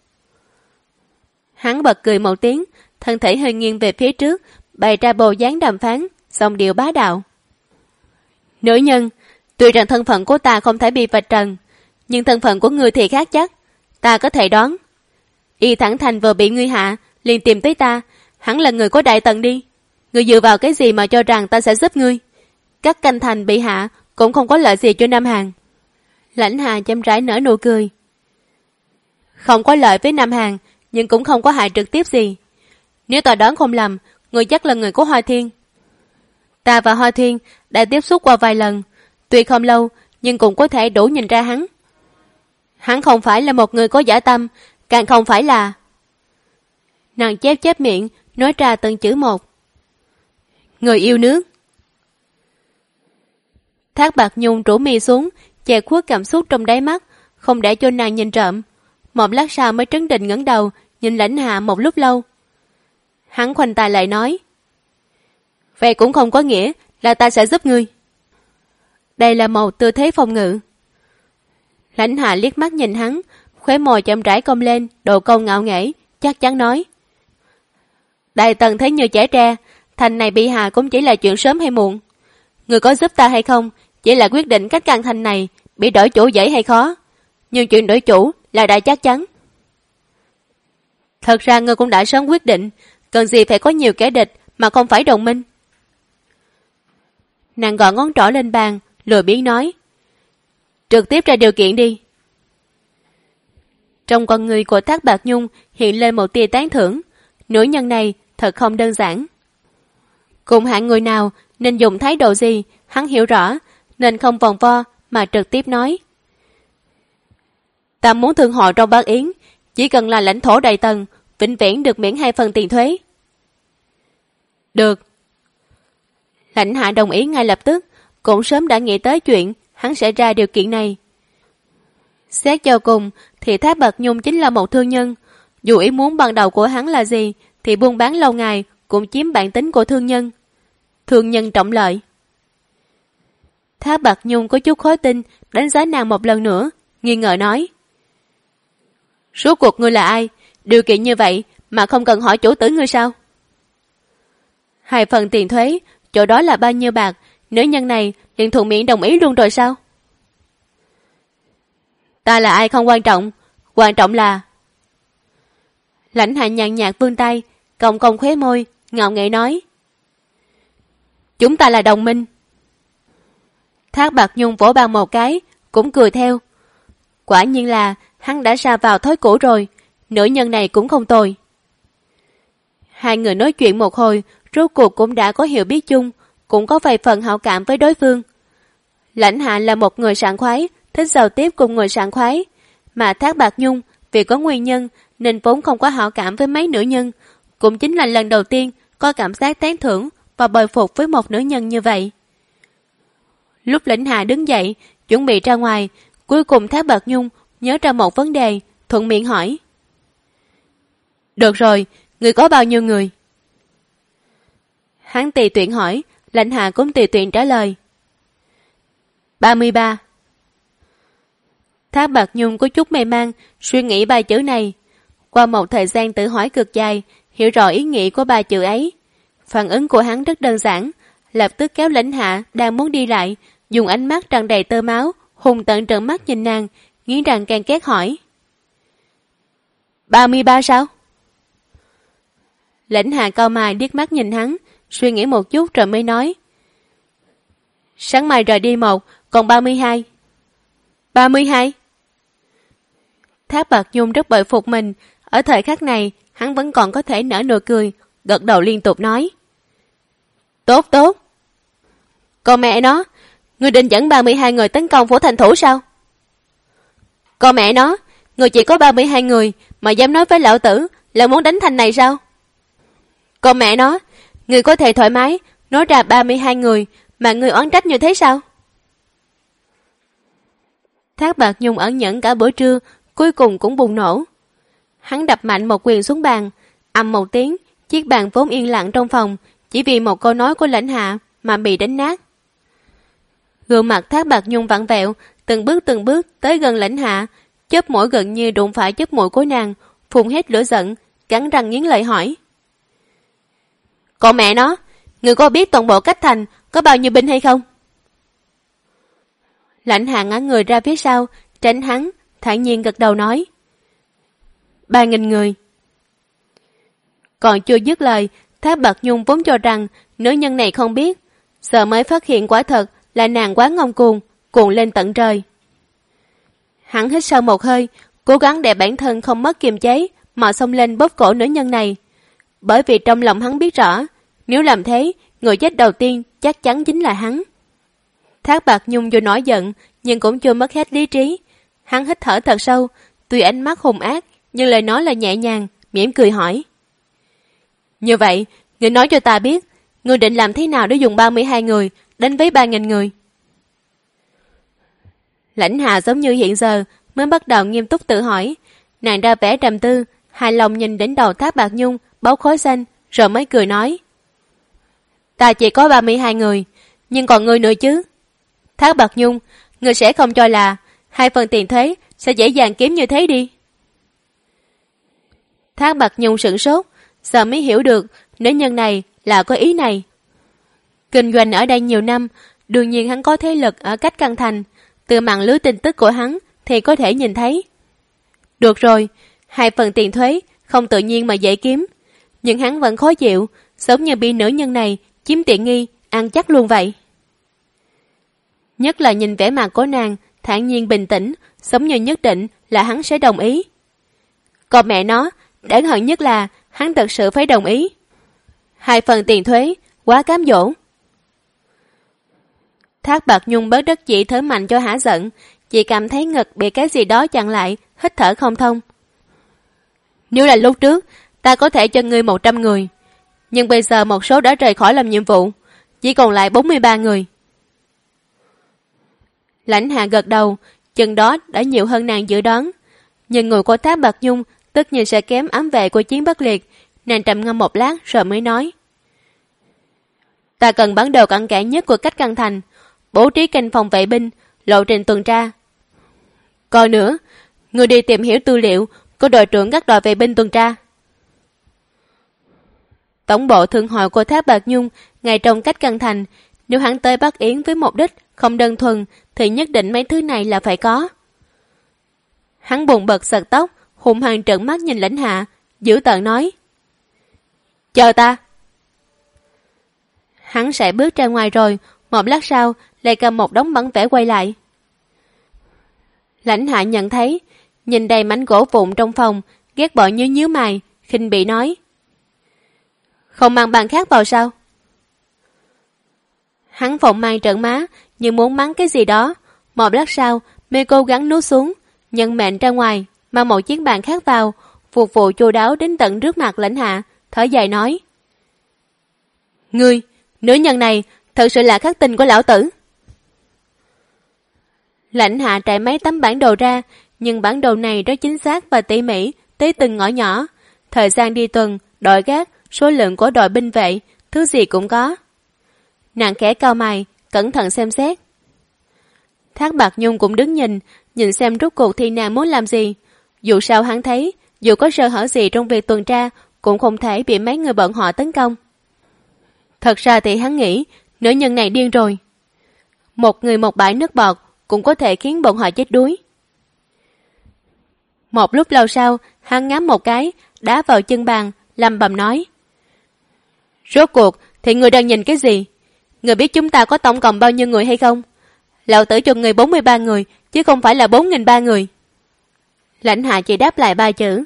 Hắn bật cười một tiếng, thân thể hơi nghiêng về phía trước, bày ra bộ dáng đàm phán, giọng điệu bá đạo. Nữ nhân, tuy rằng thân phận của ta không thể bị vạch trần, nhưng thân phận của ngươi thì khác chắc. Ta có thể đoán. Y Thẳng Thành vừa bị ngươi hạ, liền tìm tới ta, hắn là người của Đại Tần đi. Ngươi dựa vào cái gì mà cho rằng ta sẽ giúp ngươi? Các canh thành bị hạ cũng không có lợi gì cho Nam Hàn. Lãnh Hà chăm rãi nở nụ cười. Không có lợi với Nam Hàn, nhưng cũng không có hại trực tiếp gì. Nếu ta đoán không lầm, ngươi chắc là người của Hoa Thiên. Ta và Hoa Thiên đã tiếp xúc qua vài lần, tuy không lâu, nhưng cũng có thể đủ nhìn ra hắn. Hắn không phải là một người có dã tâm, càng không phải là... Nàng chép miệng, nói ra từng chữ một. Người yêu nước. Thác Bạt Nhung rũ mi xuống, che khuất cảm xúc trong đáy mắt, không để cho nàng nhìn trộm. Một lát sau mới trấn định ngẩng đầu, nhìn Lãnh Hạ một lúc lâu. Hắn khoanh tay lại nói. Vậy cũng không có nghĩa là ta sẽ giúp ngươi. Đây là một tư thế phòng ngự. Lãnh Hạ liếc mắt nhìn hắn, khóe môi chậm rãi cong lên, độ cong ngạo nghễ, chắc chắn nói. Đại Tần thấy như trẻ tre, thành này bị hạ cũng chỉ là chuyện sớm hay muộn. Người có giúp ta hay không, chỉ là quyết định cách căn thành này bị đổi chủ dễ hay khó. Nhưng chuyện đổi chủ là đã chắc chắn. Thật ra ngươi cũng đã sớm quyết định, cần gì phải có nhiều kẻ địch mà không phải đồng minh. Nàng gõ ngón trỏ lên bàn, lười biếng nói. Trực tiếp ra điều kiện đi. Trong con người của Thác Bạt Nhung hiện lên một tia tán thưởng. Nữ nhân này thật không đơn giản. Cùng hạng người nào nên dùng thái độ gì, hắn hiểu rõ, nên không vòng vo mà trực tiếp nói. Ta muốn thương hội trong Bắc Yến, chỉ cần là lãnh thổ Đại Tần, vĩnh viễn được miễn 2 phần tiền thuế. Được. Lãnh Hạ đồng ý ngay lập tức, cũng sớm đã nghĩ tới chuyện hắn sẽ ra điều kiện này. Xét cho cùng thì Thác Bạt Nhung chính là một thương nhân. Dù ý muốn ban đầu của hắn là gì thì buôn bán lâu ngày cũng chiếm bản tính của thương nhân. Thương nhân trọng lợi. Thác Bạt Nhung có chút khó tin, đánh giá nàng một lần nữa, nghi ngờ nói. Rốt cuộc ngươi là ai? Điều kiện như vậy mà không cần hỏi chủ tử ngươi sao? 2 phần tiền thuế, chỗ đó là bao nhiêu bạc, nữ nhân này liền thuận miệng đồng ý luôn rồi sao? Ta là ai không quan trọng, quan trọng là... Lãnh Hạ nhàn nhạt vươn tay, cong cong khóe môi, ngạo nghễ nói. Chúng ta là đồng minh. Thác Bạt Nhung vỗ bàn một cái, cũng cười theo. Quả nhiên là hắn đã sa vào thói cũ rồi, nữ nhân này cũng không tồi. Hai người nói chuyện một hồi, rốt cuộc cũng đã có hiểu biết chung, cũng có vài phần hảo cảm với đối phương. Lãnh Hạ là một người sảng khoái, thích giao tiếp cùng người sảng khoái, mà Thác Bạt Nhung vì có nguyên nhân nên vốn không có hảo cảm với mấy nữ nhân, cũng chính là lần đầu tiên có cảm giác tán thưởng và bồi phục với một nữ nhân như vậy. Lúc Lãnh Hạ đứng dậy, chuẩn bị ra ngoài, cuối cùng Thác Bạt Nhung nhớ ra một vấn đề, thuận miệng hỏi. Được rồi, người có bao nhiêu người? Hắn tùy tiện hỏi, Lãnh Hạ cũng tùy tiện trả lời. 33. Thác Bạt Nhung có chút mê man, suy nghĩ ba chữ này. Qua một thời gian tự hỏi cực dài, hiểu rõ ý nghĩa của ba chữ ấy. Phản ứng của hắn rất đơn giản, lập tức kéo Lãnh Hạ đang muốn đi lại, dùng ánh mắt tràn đầy tơ máu, hùng tợn trợn mắt nhìn nàng, nghiến răng ken két hỏi. 33 sao? Lãnh Hạ cau mày điếc mắt nhìn hắn, suy nghĩ một chút rồi mới nói. Sáng mai rời đi 1, còn 32. 32? Thác Bạt Nhung rất bội phục mình, ở thời khắc này, hắn vẫn còn có thể nở nụ cười, gật đầu liên tục nói. Tốt tốt. Còn mẹ nó, ngươi định dẫn 32 người tấn công phủ thành thủ sao? Còn mẹ nó, người chỉ có 32 người mà dám nói với lão tử là muốn đánh thành này sao? Còn mẹ nó, người có thể thoải mái nói ra 32 người mà người oán trách như thế sao? Thác Bạt Nhung ẩn nhẫn cả bữa trưa, cuối cùng cũng bùng nổ. Hắn đập mạnh một quyền xuống bàn, ầm một tiếng, chiếc bàn vốn yên lặng trong phòng chỉ vì một câu nói của Lãnh Hạ mà bị đánh nát. Gương mặt Thác Bạt Nhung vặn vẹo, từng bước tới gần Lãnh Hạ, chớp mũi gần như đụng phải chớp mũi của nàng, phun hết lửa giận, cắn răng nghiến lợi hỏi. Còn mẹ nó, người có biết toàn bộ Cách Thành có bao nhiêu binh hay không? Lãnh Hạ ngã người ra phía sau, tránh hắn, thản nhiên gật đầu nói. 3.000 người. Còn chưa dứt lời, Thác Bạt Nhung vốn cho rằng nữ nhân này không biết, giờ mới phát hiện quả thật là nàng quá ngông cuồng, cuồng lên tận trời. Hắn hít sâu một hơi, cố gắng để bản thân không mất kiềm chế mà xông lên bóp cổ nữ nhân này. Bởi vì trong lòng hắn biết rõ, nếu làm thế, người chết đầu tiên chắc chắn chính là hắn. Thác Bạt Nhung dù nổi giận, nhưng cũng chưa mất hết lý trí. Hắn hít thở thật sâu, tuy ánh mắt hung ác, nhưng lời nói là nhẹ nhàng, mỉm cười hỏi. Như vậy, người nói cho ta biết, người định làm thế nào để dùng 32 người đánh với 3.000 người? Lãnh Hạ giống như hiện giờ mới bắt đầu nghiêm túc tự hỏi. Nàng ra vẻ trầm tư, hài lòng nhìn đến đầu Thác Bạt Nhung bấu khói xanh, rồi mới cười nói. Ta chỉ có 32 người, nhưng còn ngươi nữa chứ? Thác Bạt Nhung, ngươi sẽ không cho là 2 phần tiền thuế sẽ dễ dàng kiếm như thế đi. Thác Bạt Nhung sửng sốt, giờ mới hiểu được nữ nhân này là có ý này. Kinh doanh ở đây nhiều năm, đương nhiên hắn có thế lực ở Cách Căn Thành, từ mạng lưới tin tức của hắn thì có thể nhìn thấy. Được rồi, 2 phần tiền thuế không tự nhiên mà dễ kiếm, nhưng hắn vẫn khó chịu, giống như bị nữ nhân này chiếm tiện nghi, ăn chắc luôn vậy. Nhất là nhìn vẻ mặt của nàng thản nhiên bình tĩnh, giống như nhất định là hắn sẽ đồng ý. Còn mẹ nó, đáng hận nhất là hắn thật sự phải đồng ý. 2 phần tiền thuế, quá cám dỗ. Thác Bạt Nhung bớt đất chỉ thở mạnh cho hả giận, chỉ cảm thấy ngực bị cái gì đó chặn lại, hít thở không thông. Nếu là lúc trước, ta có thể cho ngươi 100 người, nhưng bây giờ một số đã rời khỏi làm nhiệm vụ, chỉ còn lại 43 người. Lãnh Hạ gật đầu, chừng đó đã nhiều hơn nàng dự đoán, nhưng người của Thác Bạt Nhung tất nhiên sẽ kém ám vệ của Chiến Bất Liệt. Nàng trầm ngâm một lát rồi mới nói. Ta cần bản đồ cặn kẽ nhất của Cách Căn Thành, bố trí canh phòng vệ binh, lộ trình tuần tra. Còn nữa, người đi tìm hiểu tư liệu của đội trưởng các đội vệ binh tuần tra. Tổng bộ thương hội của Thác Bạt Nhung ngay trong Cách Căn Thành, nếu hắn tới Bắc Yến với mục đích không đơn thuần thì nhất định mấy thứ này là phải có. Hắn buồn bực sật tóc, hung hăng trợn mắt nhìn Lãnh Hạ, dữ tợn nói. Chờ ta. Hắn sẽ bước ra ngoài rồi, một lát sau lại cầm một đống bản vẽ quay lại. Lãnh Hạ nhận thấy, nhìn đầy mảnh gỗ vụn trong phòng, ghét bỏ nhíu mày, khinh bỉ nói. Không mang bàn khác vào sao? Hắn phồng mang trợn má, như muốn mắng cái gì đó. Một lát sau, mới cố gắng nuốt xuống, nhận mệnh ra ngoài, mang một chiếc bàn khác vào, phục vụ chu đáo đến tận trước mặt Lãnh Hạ, thở dài nói. Ngươi, nữ nhân này, thật sự là khắc tinh của lão tử. Lãnh Hạ trải mấy tấm bản đồ ra, nhưng bản đồ này rất chính xác và tỉ mỉ, tới từng ngõ nhỏ. Thời gian đi tuần, đội gác, số lượng của đội binh vệ, thứ gì cũng có. Nàng khẽ cau mày, cẩn thận xem xét. Thác Bạt Nhung cũng đứng nhìn xem rốt cuộc thì nàng muốn làm gì. Dù sao hắn thấy, dù có sơ hở gì trong việc tuần tra, cũng không thể bị mấy người bọn họ tấn công. Thật ra thì hắn nghĩ, nữ nhân này điên rồi. Một người một bãi nước bọt cũng có thể khiến bọn họ chết đuối. Một lúc lâu sau, hắn ngắm một cái, đá vào chân bàn, lẩm bẩm nói. Rốt cuộc thì người đang nhìn cái gì? Người biết chúng ta có tổng cộng bao nhiêu người hay không? Lão tử cho người 43 người, chứ không phải là 4.300 người. Lãnh Hạ chỉ đáp lại 3 chữ.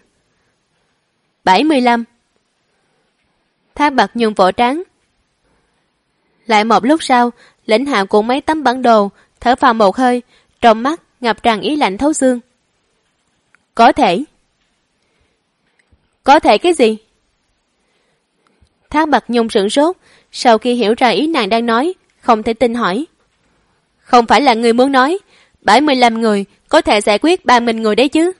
75. Thác Bạt Nhung vỗ trán. Lại một lúc sau, Lãnh Hạ cuộn mấy tấm bản đồ, thở phào một hơi, trong mắt ngập tràn ý lạnh thấu xương. Có thể. Có thể cái gì? Thác Bạt Nhung sửng sốt, sau khi hiểu ra ý nàng đang nói, không thể tin hỏi. Không phải là người muốn nói, 75 người có thể giải quyết 30 người đấy chứ?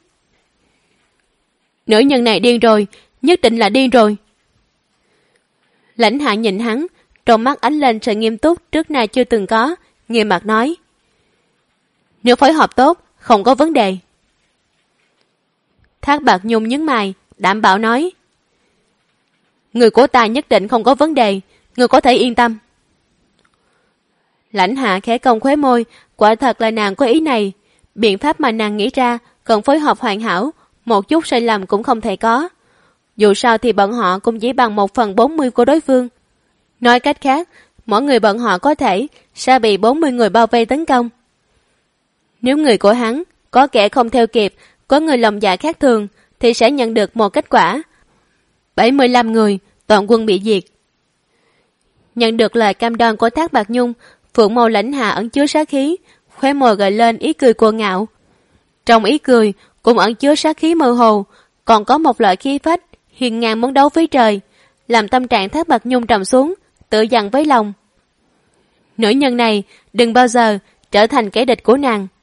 Nữ nhân này điên rồi, nhất định là điên rồi. Lãnh Hạ nhìn hắn, trong mắt ánh lên sự nghiêm túc trước nay chưa từng có, nghiêm mặt nói. Nếu phối hợp tốt, không có vấn đề. Thác Bạt Nhung nhướng mày, đảm bảo nói. Người của ta nhất định không có vấn đề, người có thể yên tâm. Lãnh Hạ khẽ cong khóe môi, quả thật là nàng có ý này. Biện pháp mà nàng nghĩ ra cần phối hợp hoàn hảo, một chút sai lầm cũng không thể có. Dù sao thì bọn họ cũng chỉ bằng 1/40 của đối phương. Nói cách khác, mỗi người bọn họ có thể sẽ bị 40 người bao vây tấn công. Nếu người của hắn có kẻ không theo kịp, có người lòng dạ khác thường, thì sẽ nhận được một kết quả. 75 người, toàn quân bị diệt. Nhận được lời cam đoan của Thác Bạt Nhung, phượng màu Lãnh Hạ ẩn chứa sát khí, khóe môi gợi lên ý cười cuồng ngạo. Trong ý cười cũng ẩn chứa sát khí mơ hồ, còn có một loại khí phách hiên ngang muốn đấu với trời, làm tâm trạng Thác Bạt Nhung trầm xuống, tự dặn với lòng. Nữ nhân này đừng bao giờ trở thành kẻ địch của nàng.